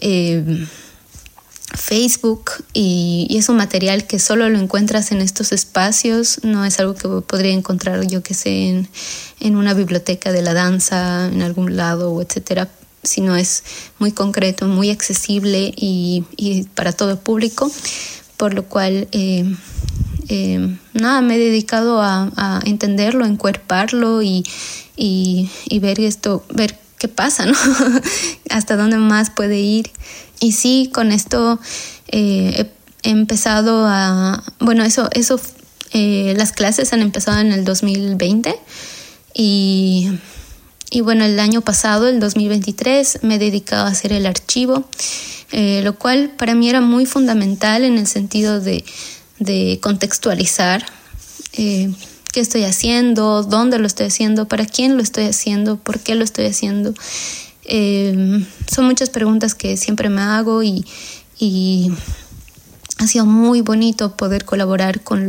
Facebook, y es un material que solo lo encuentras en estos espacios, no es algo que podría encontrar, yo que sé, en una biblioteca de la danza, en algún lado, o etcétera, sino es muy concreto, muy accesible y para todo el público, por lo cual me he dedicado a entenderlo, a encuerparlo y ver ver qué pasa, ¿no? Hasta dónde más puede ir. Y sí, con esto he empezado las clases han empezado en el 2020 y bueno, el año pasado, el 2023, me he dedicado a hacer el archivo, lo cual para mí era muy fundamental en el sentido de contextualizar qué estoy haciendo, dónde lo estoy haciendo, para quién lo estoy haciendo, por qué lo estoy haciendo. Son muchas preguntas que siempre me hago y ha sido muy bonito poder colaborar con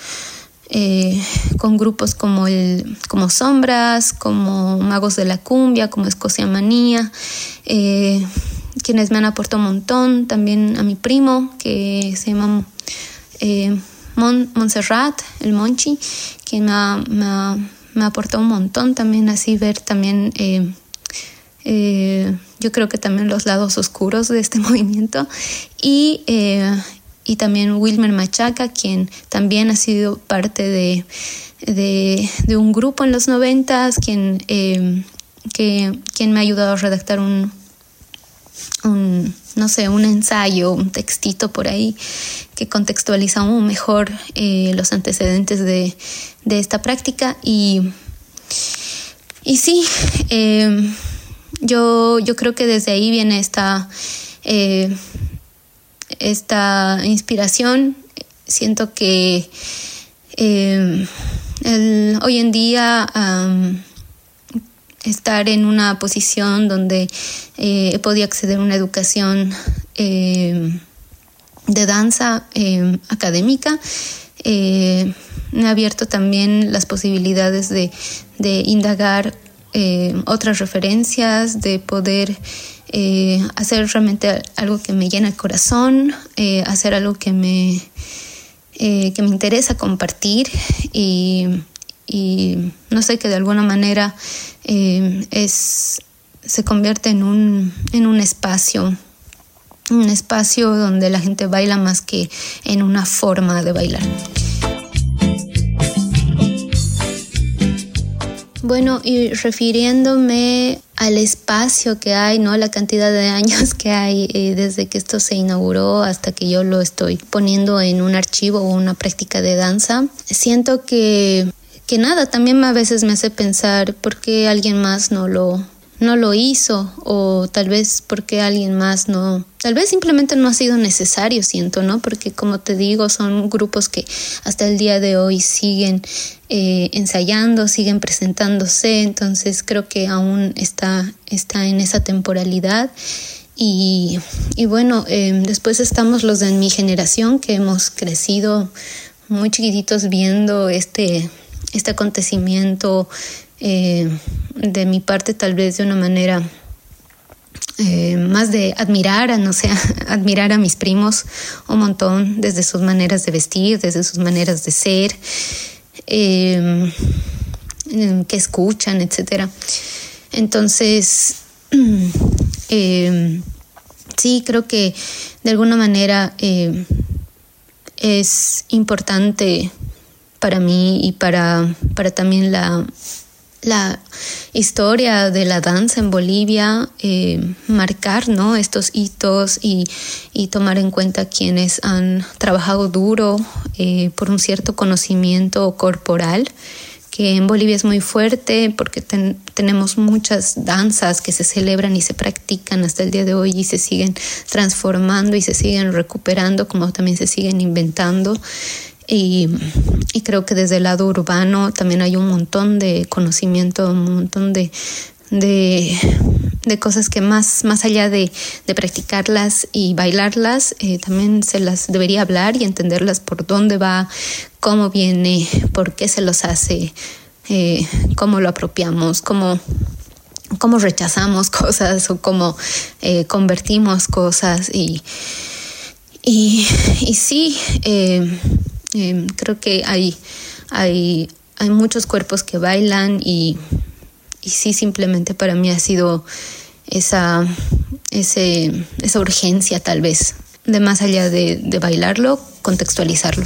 con grupos como Sombras, como Magos de la Cumbia, como Escocia Manía, quienes me han aportado un montón. También a mi primo, que se llama Montserrat, el Monchi, quien me ha aportado un montón. También así ver también yo creo que también los lados oscuros de este movimiento, y también Wilmer Machaca, quien también ha sido parte de un grupo en los 90s, quien me ha ayudado a redactar un ensayo, un textito por ahí que contextualiza aún mejor los antecedentes de esta práctica. Y sí, yo creo que desde ahí viene esta inspiración. Siento que hoy en día estar en una posición donde he podido acceder a una educación de danza académica me ha abierto también las posibilidades de indagar otras referencias, de poder hacer realmente algo que me llena el corazón, hacer algo que me interesa compartir y no sé, que de alguna manera se convierte en un espacio donde la gente baila más que en una forma de bailar. Bueno, y refiriéndome al espacio que hay, ¿no? La cantidad de años que hay desde que esto se inauguró hasta que yo lo estoy poniendo en un archivo o una práctica de danza, siento que nada, también a veces me hace pensar por qué alguien más no lo hizo, o tal vez porque alguien más tal vez simplemente no ha sido necesario, siento, ¿no? Porque como te digo, son grupos que hasta el día de hoy siguen ensayando, siguen presentándose, entonces creo que aún está en esa temporalidad. Y bueno, después estamos los de mi generación, que hemos crecido muy chiquititos viendo este acontecimiento, de mi parte tal vez de una manera más de admirar a mis primos un montón, desde sus maneras de vestir, desde sus maneras de ser, que escuchan, etcétera. Entonces sí, creo que de alguna manera es importante para mí y para también la historia de la danza en Bolivia, marcar, ¿no?, estos hitos y tomar en cuenta quienes han trabajado duro por un cierto conocimiento corporal, que en Bolivia es muy fuerte porque tenemos muchas danzas que se celebran y se practican hasta el día de hoy y se siguen transformando y se siguen recuperando, como también se siguen inventando. Y creo que desde el lado urbano también hay un montón de conocimiento, un montón de cosas que más allá de practicarlas y bailarlas, también se las debería hablar y entenderlas por dónde va, cómo viene, por qué se los hace, cómo lo apropiamos, cómo rechazamos cosas o cómo convertimos cosas. Y sí, creo que hay muchos cuerpos que bailan y sí, simplemente para mí ha sido esa urgencia, tal vez, de más allá de bailarlo, contextualizarlo.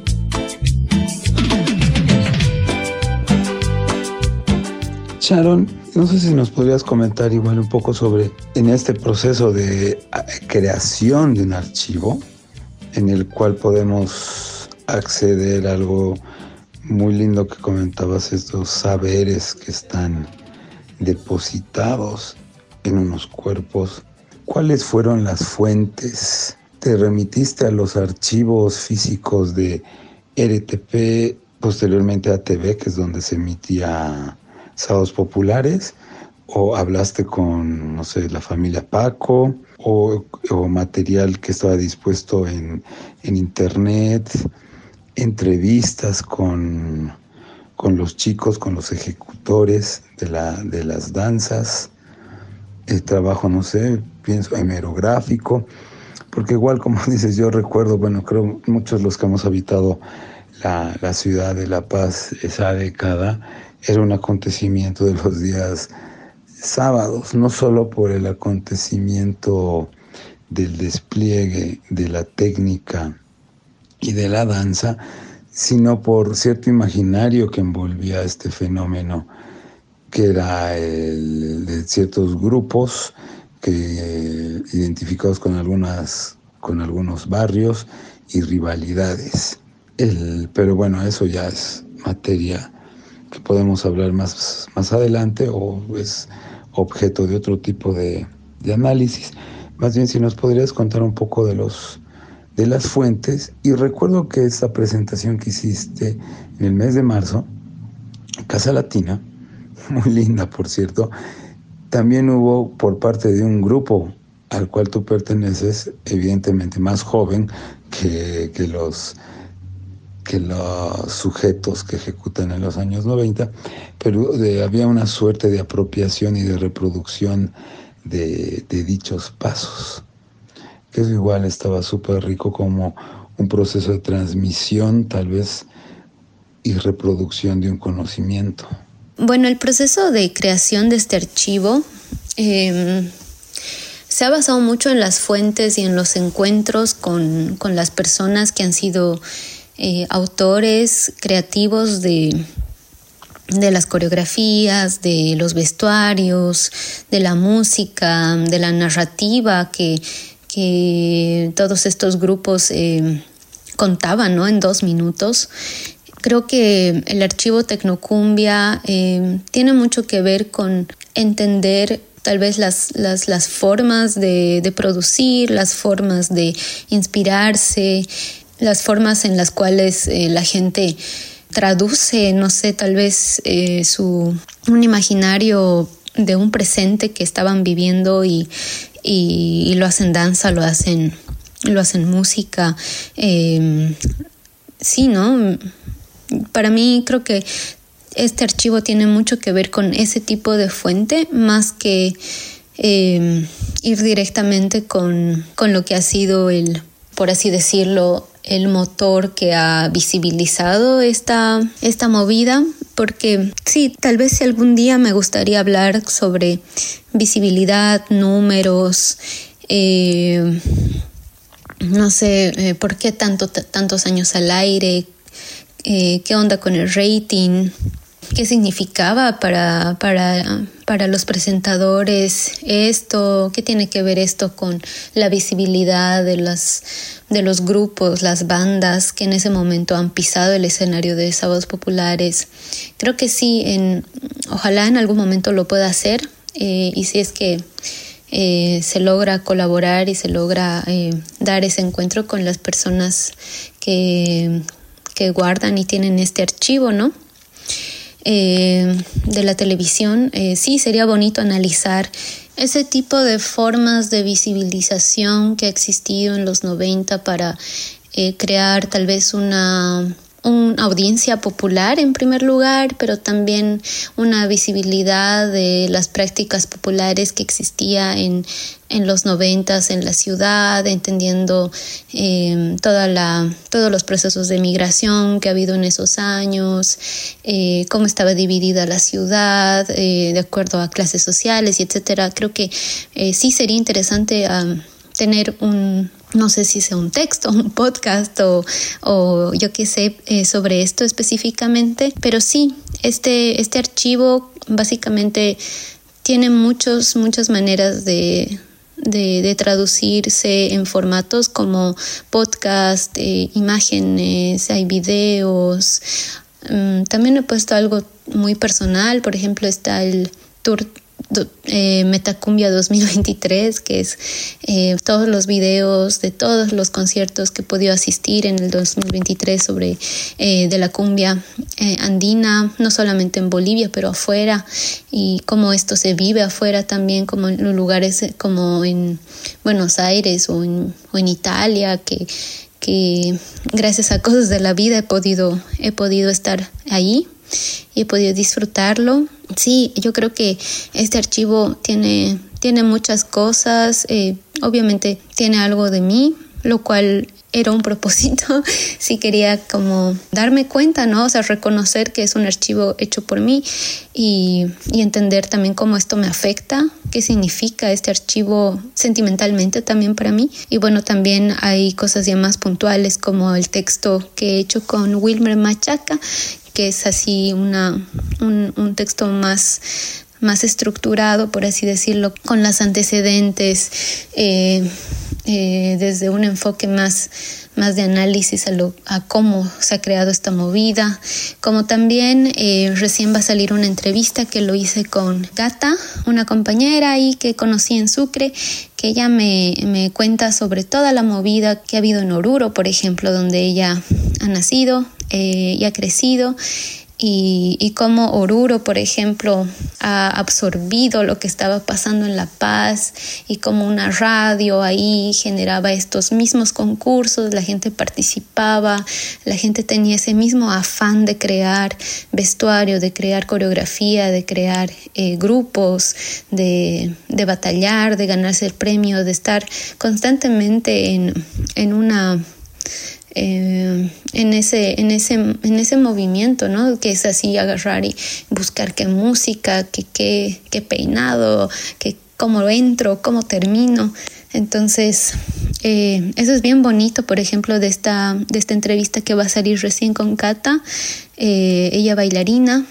Sharon, no sé si nos podrías comentar igual un poco sobre, en este proceso de creación de un archivo, en el cual podemos acceder a algo muy lindo que comentabas, estos saberes que están depositados en unos cuerpos. ¿Cuáles fueron las fuentes? ¿Te remitiste a los archivos físicos de RTP, posteriormente a TV, que es donde se emitía Sábados Populares? ¿O hablaste con, no sé, la familia Paco? ¿O material que estaba dispuesto en internet? ¿Entrevistas con los chicos, con los ejecutores de las danzas? El trabajo, no sé, pienso hemerográfico, porque igual, como dices, yo recuerdo, bueno, creo muchos los que hemos habitado la ciudad de La Paz esa década, era un acontecimiento de los días sábados, no solo por el acontecimiento del despliegue de la técnica y de la danza, sino por cierto imaginario que envolvía este fenómeno, que era de ciertos grupos que identificados con algunos barrios y rivalidades. Pero bueno, eso ya es materia que podemos hablar más adelante, o es objeto de otro tipo de análisis. Más bien, si nos podrías contar un poco de las fuentes. Y recuerdo que esta presentación que hiciste en el mes de marzo, Casa Latina, muy linda por cierto, también hubo por parte de un grupo al cual tú perteneces, evidentemente más joven que los sujetos que ejecutan en los años 90, pero había una suerte de apropiación y de reproducción de dichos pasos, que eso igual estaba súper rico, como un proceso de transmisión tal vez y reproducción de un conocimiento.
Bueno, el proceso de creación de este archivo se ha basado mucho en las fuentes y en los encuentros con las personas que han sido autores creativos de las coreografías, de los vestuarios, de la música, de la narrativa que todos estos grupos contaban, ¿no?, en 2 minutos. Creo que el archivo Tecnocumbia tiene mucho que ver con entender tal vez las formas de producir, las formas de inspirarse, las formas en las cuales la gente traduce, no sé, tal vez un imaginario de un presente que estaban viviendo y lo hacen danza, lo hacen música. Sí, ¿no? Para mí creo que este archivo tiene mucho que ver con ese tipo de fuente, más que ir directamente con lo que ha sido por así decirlo, el motor que ha visibilizado esta movida, porque sí, tal vez si algún día me gustaría hablar sobre visibilidad, números, no sé, por qué tantos años al aire, qué onda con el rating, qué significaba para los presentadores esto, qué tiene que ver esto con la visibilidad de los grupos, las bandas que en ese momento han pisado el escenario de Sábados Populares. Creo que sí, ojalá en algún momento lo pueda hacer, y si es que se logra colaborar y se logra dar ese encuentro con las personas que guardan y tienen este archivo, ¿no? De la televisión, sí, sería bonito analizar ese tipo de formas de visibilización que ha existido en los 90 para crear tal vez una audiencia popular en primer lugar, pero también una visibilidad de las prácticas populares que existía en los 90s en la ciudad, entendiendo todos los procesos de migración que ha habido en esos años, cómo estaba dividida la ciudad de acuerdo a clases sociales y etcétera. Creo que sí sería interesante tener no sé si sea un texto, un podcast o yo qué sé sobre esto específicamente, pero sí, este archivo básicamente tiene muchas maneras de traducirse en formatos como podcast, imágenes, hay videos. También he puesto algo muy personal, por ejemplo está el tour Metacumbia 2023, que es todos los videos de todos los conciertos que he podido asistir en el 2023 sobre de la cumbia andina, no solamente en Bolivia pero afuera, y cómo esto se vive afuera también, como en lugares como en Buenos Aires o en Italia, que gracias a cosas de la vida he podido estar ahí y he podido disfrutarlo. Sí, yo creo que este archivo tiene muchas cosas, obviamente tiene algo de mí, lo cual era un propósito. Sí quería como darme cuenta, ¿no? O sea, reconocer que es un archivo hecho por mí y entender también cómo esto me afecta, qué significa este archivo sentimentalmente también para mí. Y bueno, también hay cosas ya más puntuales como el texto que he hecho con Wilmer Machaca, que es así un texto más estructurado, por así decirlo, con los antecedentes, desde un enfoque más de análisis a cómo se ha creado esta movida. Como también recién va a salir una entrevista que lo hice con Gata, una compañera ahí que conocí en Sucre, que ella me cuenta sobre toda la movida que ha habido en Oruro, por ejemplo, donde ella ha nacido y ha crecido, y cómo Oruro, por ejemplo, ha absorbido lo que estaba pasando en La Paz, y cómo una radio ahí generaba estos mismos concursos, la gente participaba, la gente tenía ese mismo afán de crear vestuario, de crear coreografía, de crear grupos, de batallar, de ganarse el premio, de estar constantemente en una... en ese movimiento, ¿no? Que es así, agarrar y buscar qué música, qué peinado, cómo entro, cómo termino. Entonces, eso es bien bonito, por ejemplo, de esta entrevista que va a salir recién con Cata, ella bailarina,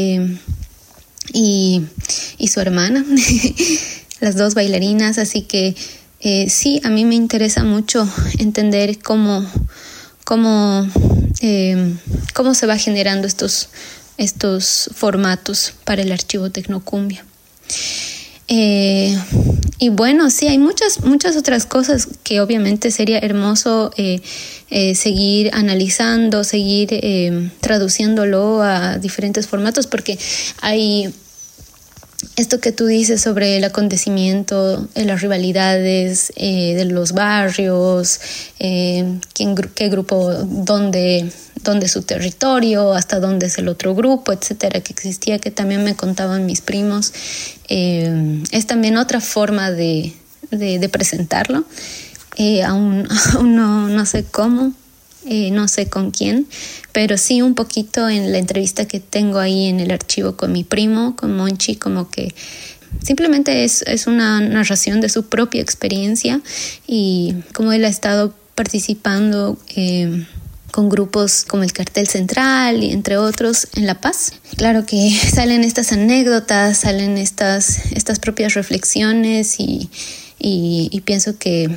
y su hermana, las dos bailarinas, así que sí, a mí me interesa mucho entender cómo se va generando estos formatos para el archivo Tecnocumbia. Y bueno, sí, hay muchas otras cosas que obviamente sería hermoso seguir analizando, seguir traduciéndolo a diferentes formatos, porque hay esto que tú dices sobre el acontecimiento, las rivalidades de los barrios, qué grupo, dónde su territorio, hasta dónde es el otro grupo, etcétera, que existía, que también me contaban mis primos. Es también otra forma de presentarlo. Aún no sé cómo, no sé con quién, pero sí un poquito en la entrevista que tengo ahí en el archivo con mi primo, con Monchi, como que simplemente es una narración de su propia experiencia y cómo él ha estado participando grupos como el Cartel Central y entre otros en La Paz. Claro que salen estas anécdotas, salen estas propias reflexiones y pienso que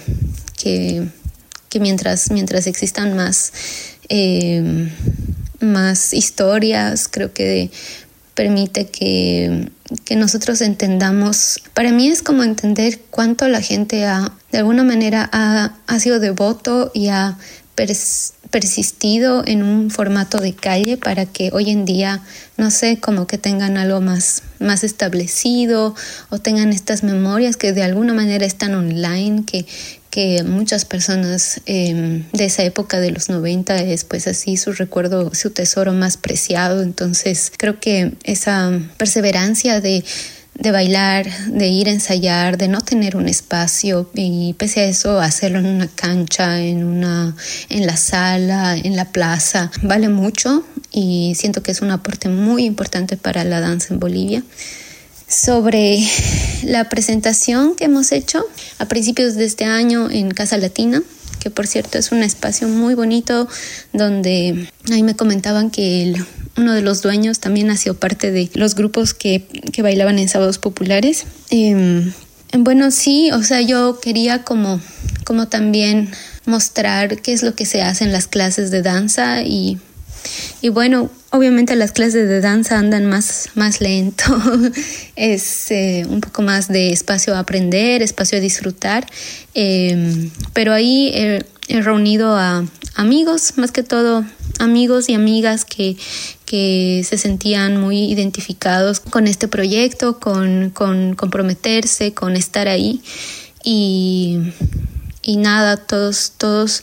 mientras existan más historias, creo que permite que nosotros entendamos. Para mí es como entender cuánto la gente de alguna manera ha sido devoto y ha persistido en un formato de calle para que hoy en día, no sé, como que tengan algo más establecido o tengan estas memorias que de alguna manera están online, que muchas personas de esa época de los 90 es pues así su recuerdo, su tesoro más preciado. Entonces creo que esa perseverancia de bailar, de ir a ensayar, de no tener un espacio y pese a eso hacerlo en una cancha, en la sala, en la plaza, vale mucho y siento que es un aporte muy importante para la danza en Bolivia. Sobre la presentación que hemos hecho a principios de este año en Casa Latina, que por cierto es un espacio muy bonito donde ahí me comentaban que uno de los dueños también ha sido parte de los grupos que bailaban en sábados populares. Bueno, sí, o sea, yo quería como también mostrar qué es lo que se hace en las clases de danza y bueno, obviamente las clases de danza andan más lento, es un poco más de espacio a aprender, espacio a disfrutar, pero ahí he reunido a amigos, más que todo amigos y amigas que se sentían muy identificados con este proyecto, con comprometerse, con estar ahí y nada, todos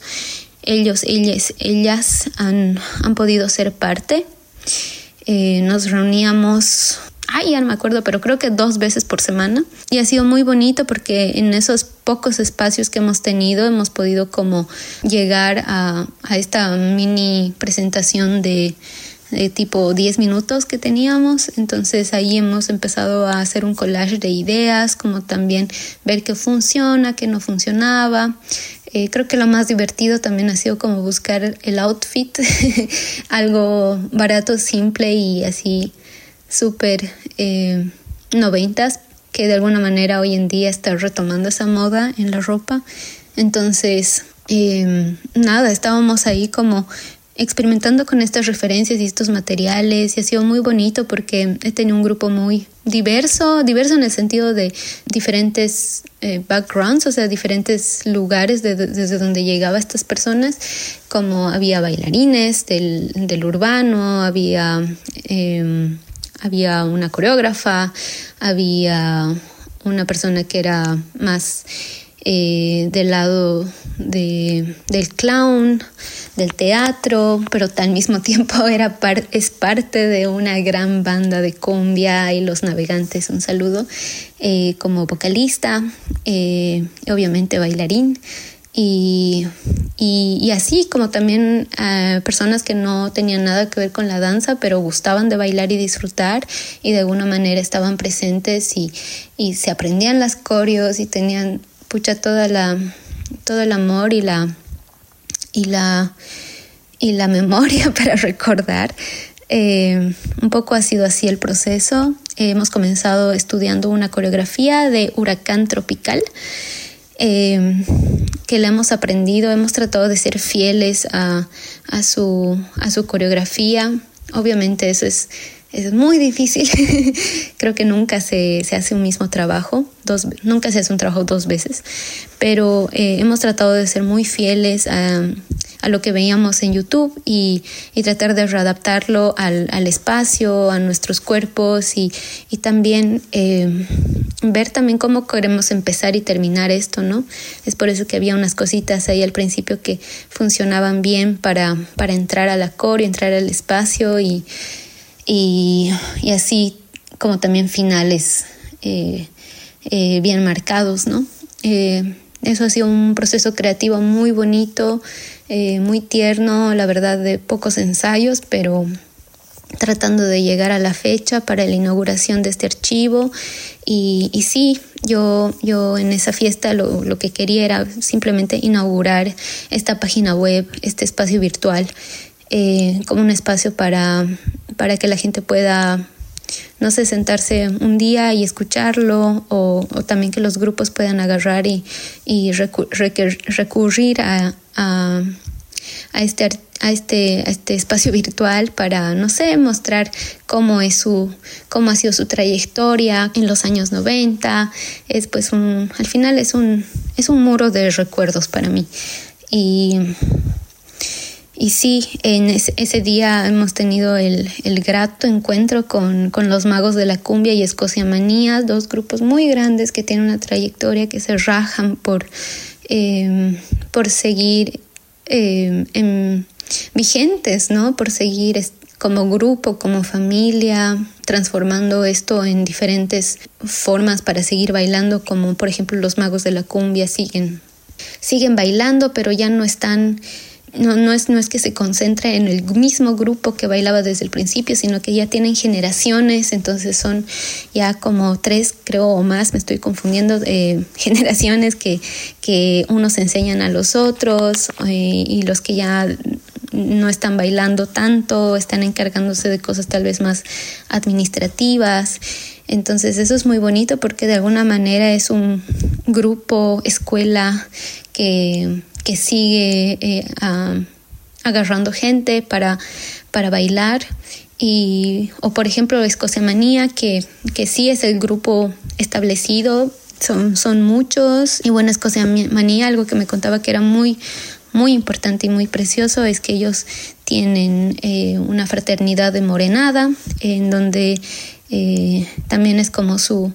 ellas han podido ser parte. Nos reuníamos, ya no me acuerdo, pero creo que 2 veces por semana y ha sido muy bonito porque en esos pocos espacios que hemos tenido hemos podido como llegar a esta mini presentación de tipo 10 minutos que teníamos. Entonces ahí hemos empezado a hacer un collage de ideas, como también ver qué funciona, qué no funcionaba. Creo que lo más divertido también ha sido como buscar el outfit, algo barato, simple y así súper 90s, que de alguna manera hoy en día está retomando esa moda en la ropa. Entonces, nada, estábamos ahí como experimentando con estas referencias y estos materiales y ha sido muy bonito porque he tenido un grupo muy diverso en el sentido de diferentes backgrounds, o sea, diferentes lugares desde donde llegaba estas personas, como había bailarines del urbano, había una coreógrafa, había una persona que era más del lado del clown, del teatro, pero al mismo tiempo es parte de una gran banda de cumbia y Los Navegantes, un saludo, como vocalista, obviamente bailarín y así como también personas que no tenían nada que ver con la danza pero gustaban de bailar y disfrutar y de alguna manera estaban presentes y se aprendían las coreos y tenían todo el amor y la memoria para recordar. Un poco ha sido así el proceso. Hemos comenzado estudiando una coreografía de Huracán Tropical que la hemos aprendido. Hemos tratado de ser fieles a su coreografía. Obviamente eso es muy difícil. Creo que nunca se hace un mismo trabajo, nunca se hace un trabajo 2 veces, pero hemos tratado de ser muy fieles a lo que veíamos en YouTube y tratar de readaptarlo al espacio, a nuestros cuerpos y también ver también cómo queremos empezar y terminar esto, ¿no? Es por eso que había unas cositas ahí al principio que funcionaban bien para entrar a la coreo, entrar al espacio y así como también finales bien marcados, ¿no? Eso ha sido un proceso creativo muy bonito, muy tierno, la verdad, de pocos ensayos, pero tratando de llegar a la fecha para la inauguración de este archivo. Y sí, yo en esa fiesta lo que quería era simplemente inaugurar esta página web, este espacio virtual, como un espacio para que la gente pueda, no sé, sentarse un día y escucharlo, o también que los grupos puedan agarrar y recurrir a este espacio virtual para, no sé, mostrar cómo ha sido su trayectoria en los años 90. Es pues al final es un muro de recuerdos para mí. Y sí, en ese día hemos tenido el grato encuentro con los Magos de la Cumbia y Escociamanía, 2 grupos muy grandes que tienen una trayectoria, que se rajan por seguir vigentes, ¿no? Por seguir como grupo, como familia, transformando esto en diferentes formas para seguir bailando, como por ejemplo los Magos de la Cumbia siguen bailando, pero ya no están. No es que se concentre en el mismo grupo que bailaba desde el principio, sino que ya tienen generaciones, entonces son ya como 3, creo, o más, me estoy confundiendo, generaciones que unos enseñan a los otros, y los que ya no están bailando tanto, están encargándose de cosas tal vez más administrativas. Entonces eso es muy bonito porque de alguna manera es un grupo, escuela que sigue agarrando gente para bailar. O por ejemplo Escociamanía, que sí es el grupo establecido, son muchos. Y bueno, Escociamanía, algo que me contaba que era muy, muy importante y muy precioso, es que ellos tienen una fraternidad de morenada, en donde también es como su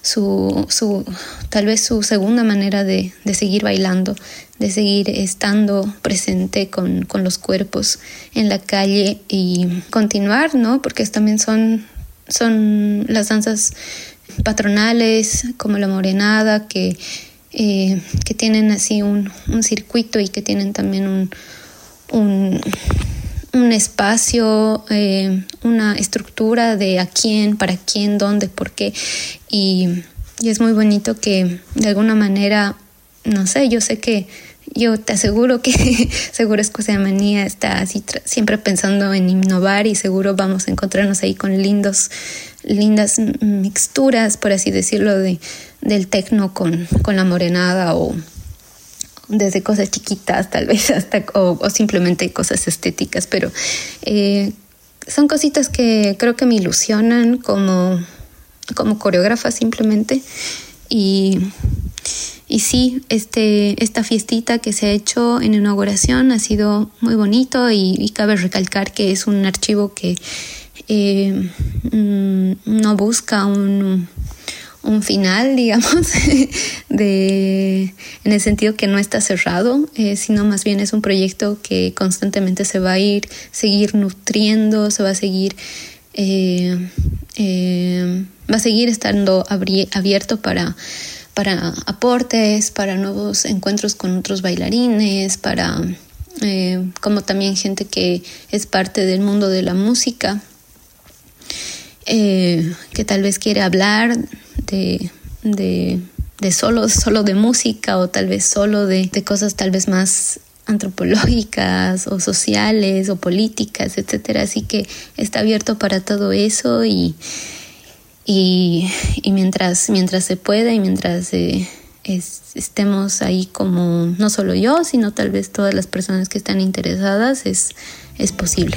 tal vez su segunda manera de seguir bailando, de seguir estando presente con los cuerpos en la calle y continuar, ¿no? Porque también son las danzas patronales como la morenada que tienen así un circuito y que tienen también un espacio, una estructura de a quién, para quién, dónde, por qué. Y es muy bonito que de alguna manera, no sé, yo te aseguro que seguro Escociamanía está así siempre pensando en innovar, y seguro vamos a encontrarnos ahí con lindas mixturas, por así decirlo, del tecno con la morenada, o desde cosas chiquitas tal vez hasta o simplemente cosas estéticas, pero son cositas que creo que me ilusionan como coreógrafa simplemente. Y sí, esta fiestita que se ha hecho en inauguración ha sido muy bonito, y cabe recalcar que es un archivo que no busca un final, digamos, en el sentido que no está cerrado, sino más bien es un proyecto que constantemente se va a seguir nutriendo, se va a seguir estando abierto para aportes, para nuevos encuentros con otros bailarines, para como también gente que es parte del mundo de la música, que tal vez quiere hablar de solo de música, o tal vez solo de cosas tal vez más antropológicas o sociales o políticas, etcétera. Así que está abierto para todo eso, y mientras se pueda, y mientras estemos ahí, como no solo yo, sino tal vez todas las personas que están interesadas, es posible.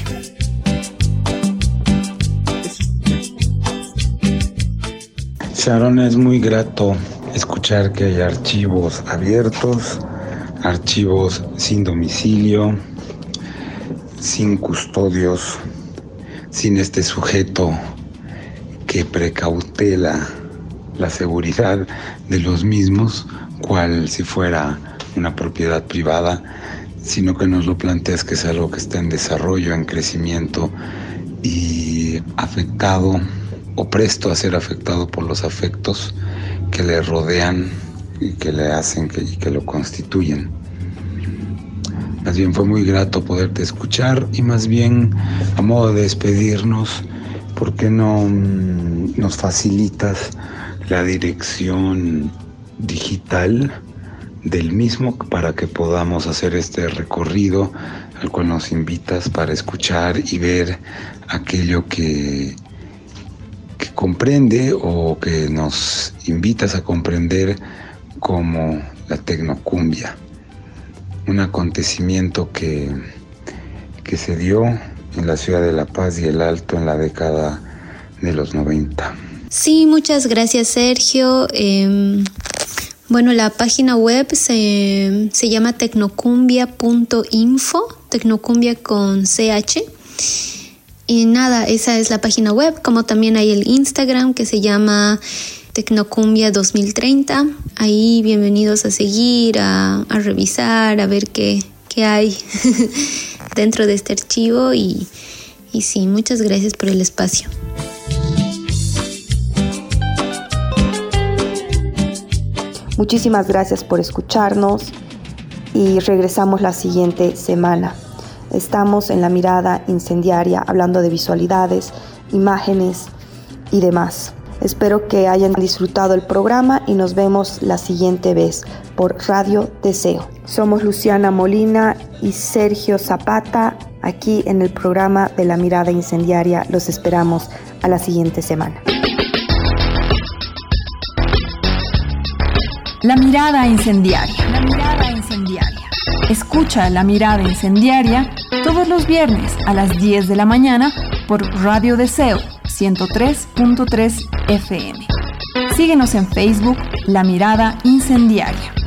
Sharon, es muy grato escuchar que hay archivos abiertos, archivos sin domicilio, sin custodios, sin este sujeto que precautela la seguridad de los mismos, cual si fuera una propiedad privada, sino que nos lo planteas que es algo que está en desarrollo, en crecimiento, y afectado o presto a ser afectado por los afectos que le rodean y que le hacen y que lo constituyen. Más bien fue muy grato poderte escuchar y más bien a modo de despedirnos, ¿por qué no nos facilitas la dirección digital del mismo para que podamos hacer este recorrido al cual nos invitas para escuchar y ver aquello que comprende o que nos invitas a comprender como la tecnocumbia, un acontecimiento que se dio en la ciudad de La Paz y el Alto en la década de los 90.
Sí, muchas gracias, Sergio. Bueno, la página web se llama tecnocumbia.info, tecnocumbia con CH. Y nada, esa es la página web, como también hay el Instagram que se llama Tecnocumbia 2030. Ahí bienvenidos a seguir, a revisar, a ver qué hay dentro de este archivo. Y sí, muchas gracias por el espacio.
Muchísimas gracias por escucharnos y regresamos la siguiente semana. Estamos en La Mirada Incendiaria hablando de visualidades, imágenes y demás. Espero que hayan disfrutado el programa y nos vemos la siguiente vez por Radio Deseo. Somos Luciana Molina y Sergio Zapata aquí en el programa de La Mirada Incendiaria. Los esperamos a la siguiente semana.
La Mirada Incendiaria. La Mirada Incendiaria. Escucha La Mirada Incendiaria todos los viernes a las 10 de la mañana por Radio Deseo 103.3 FM. Síguenos en Facebook La Mirada Incendiaria.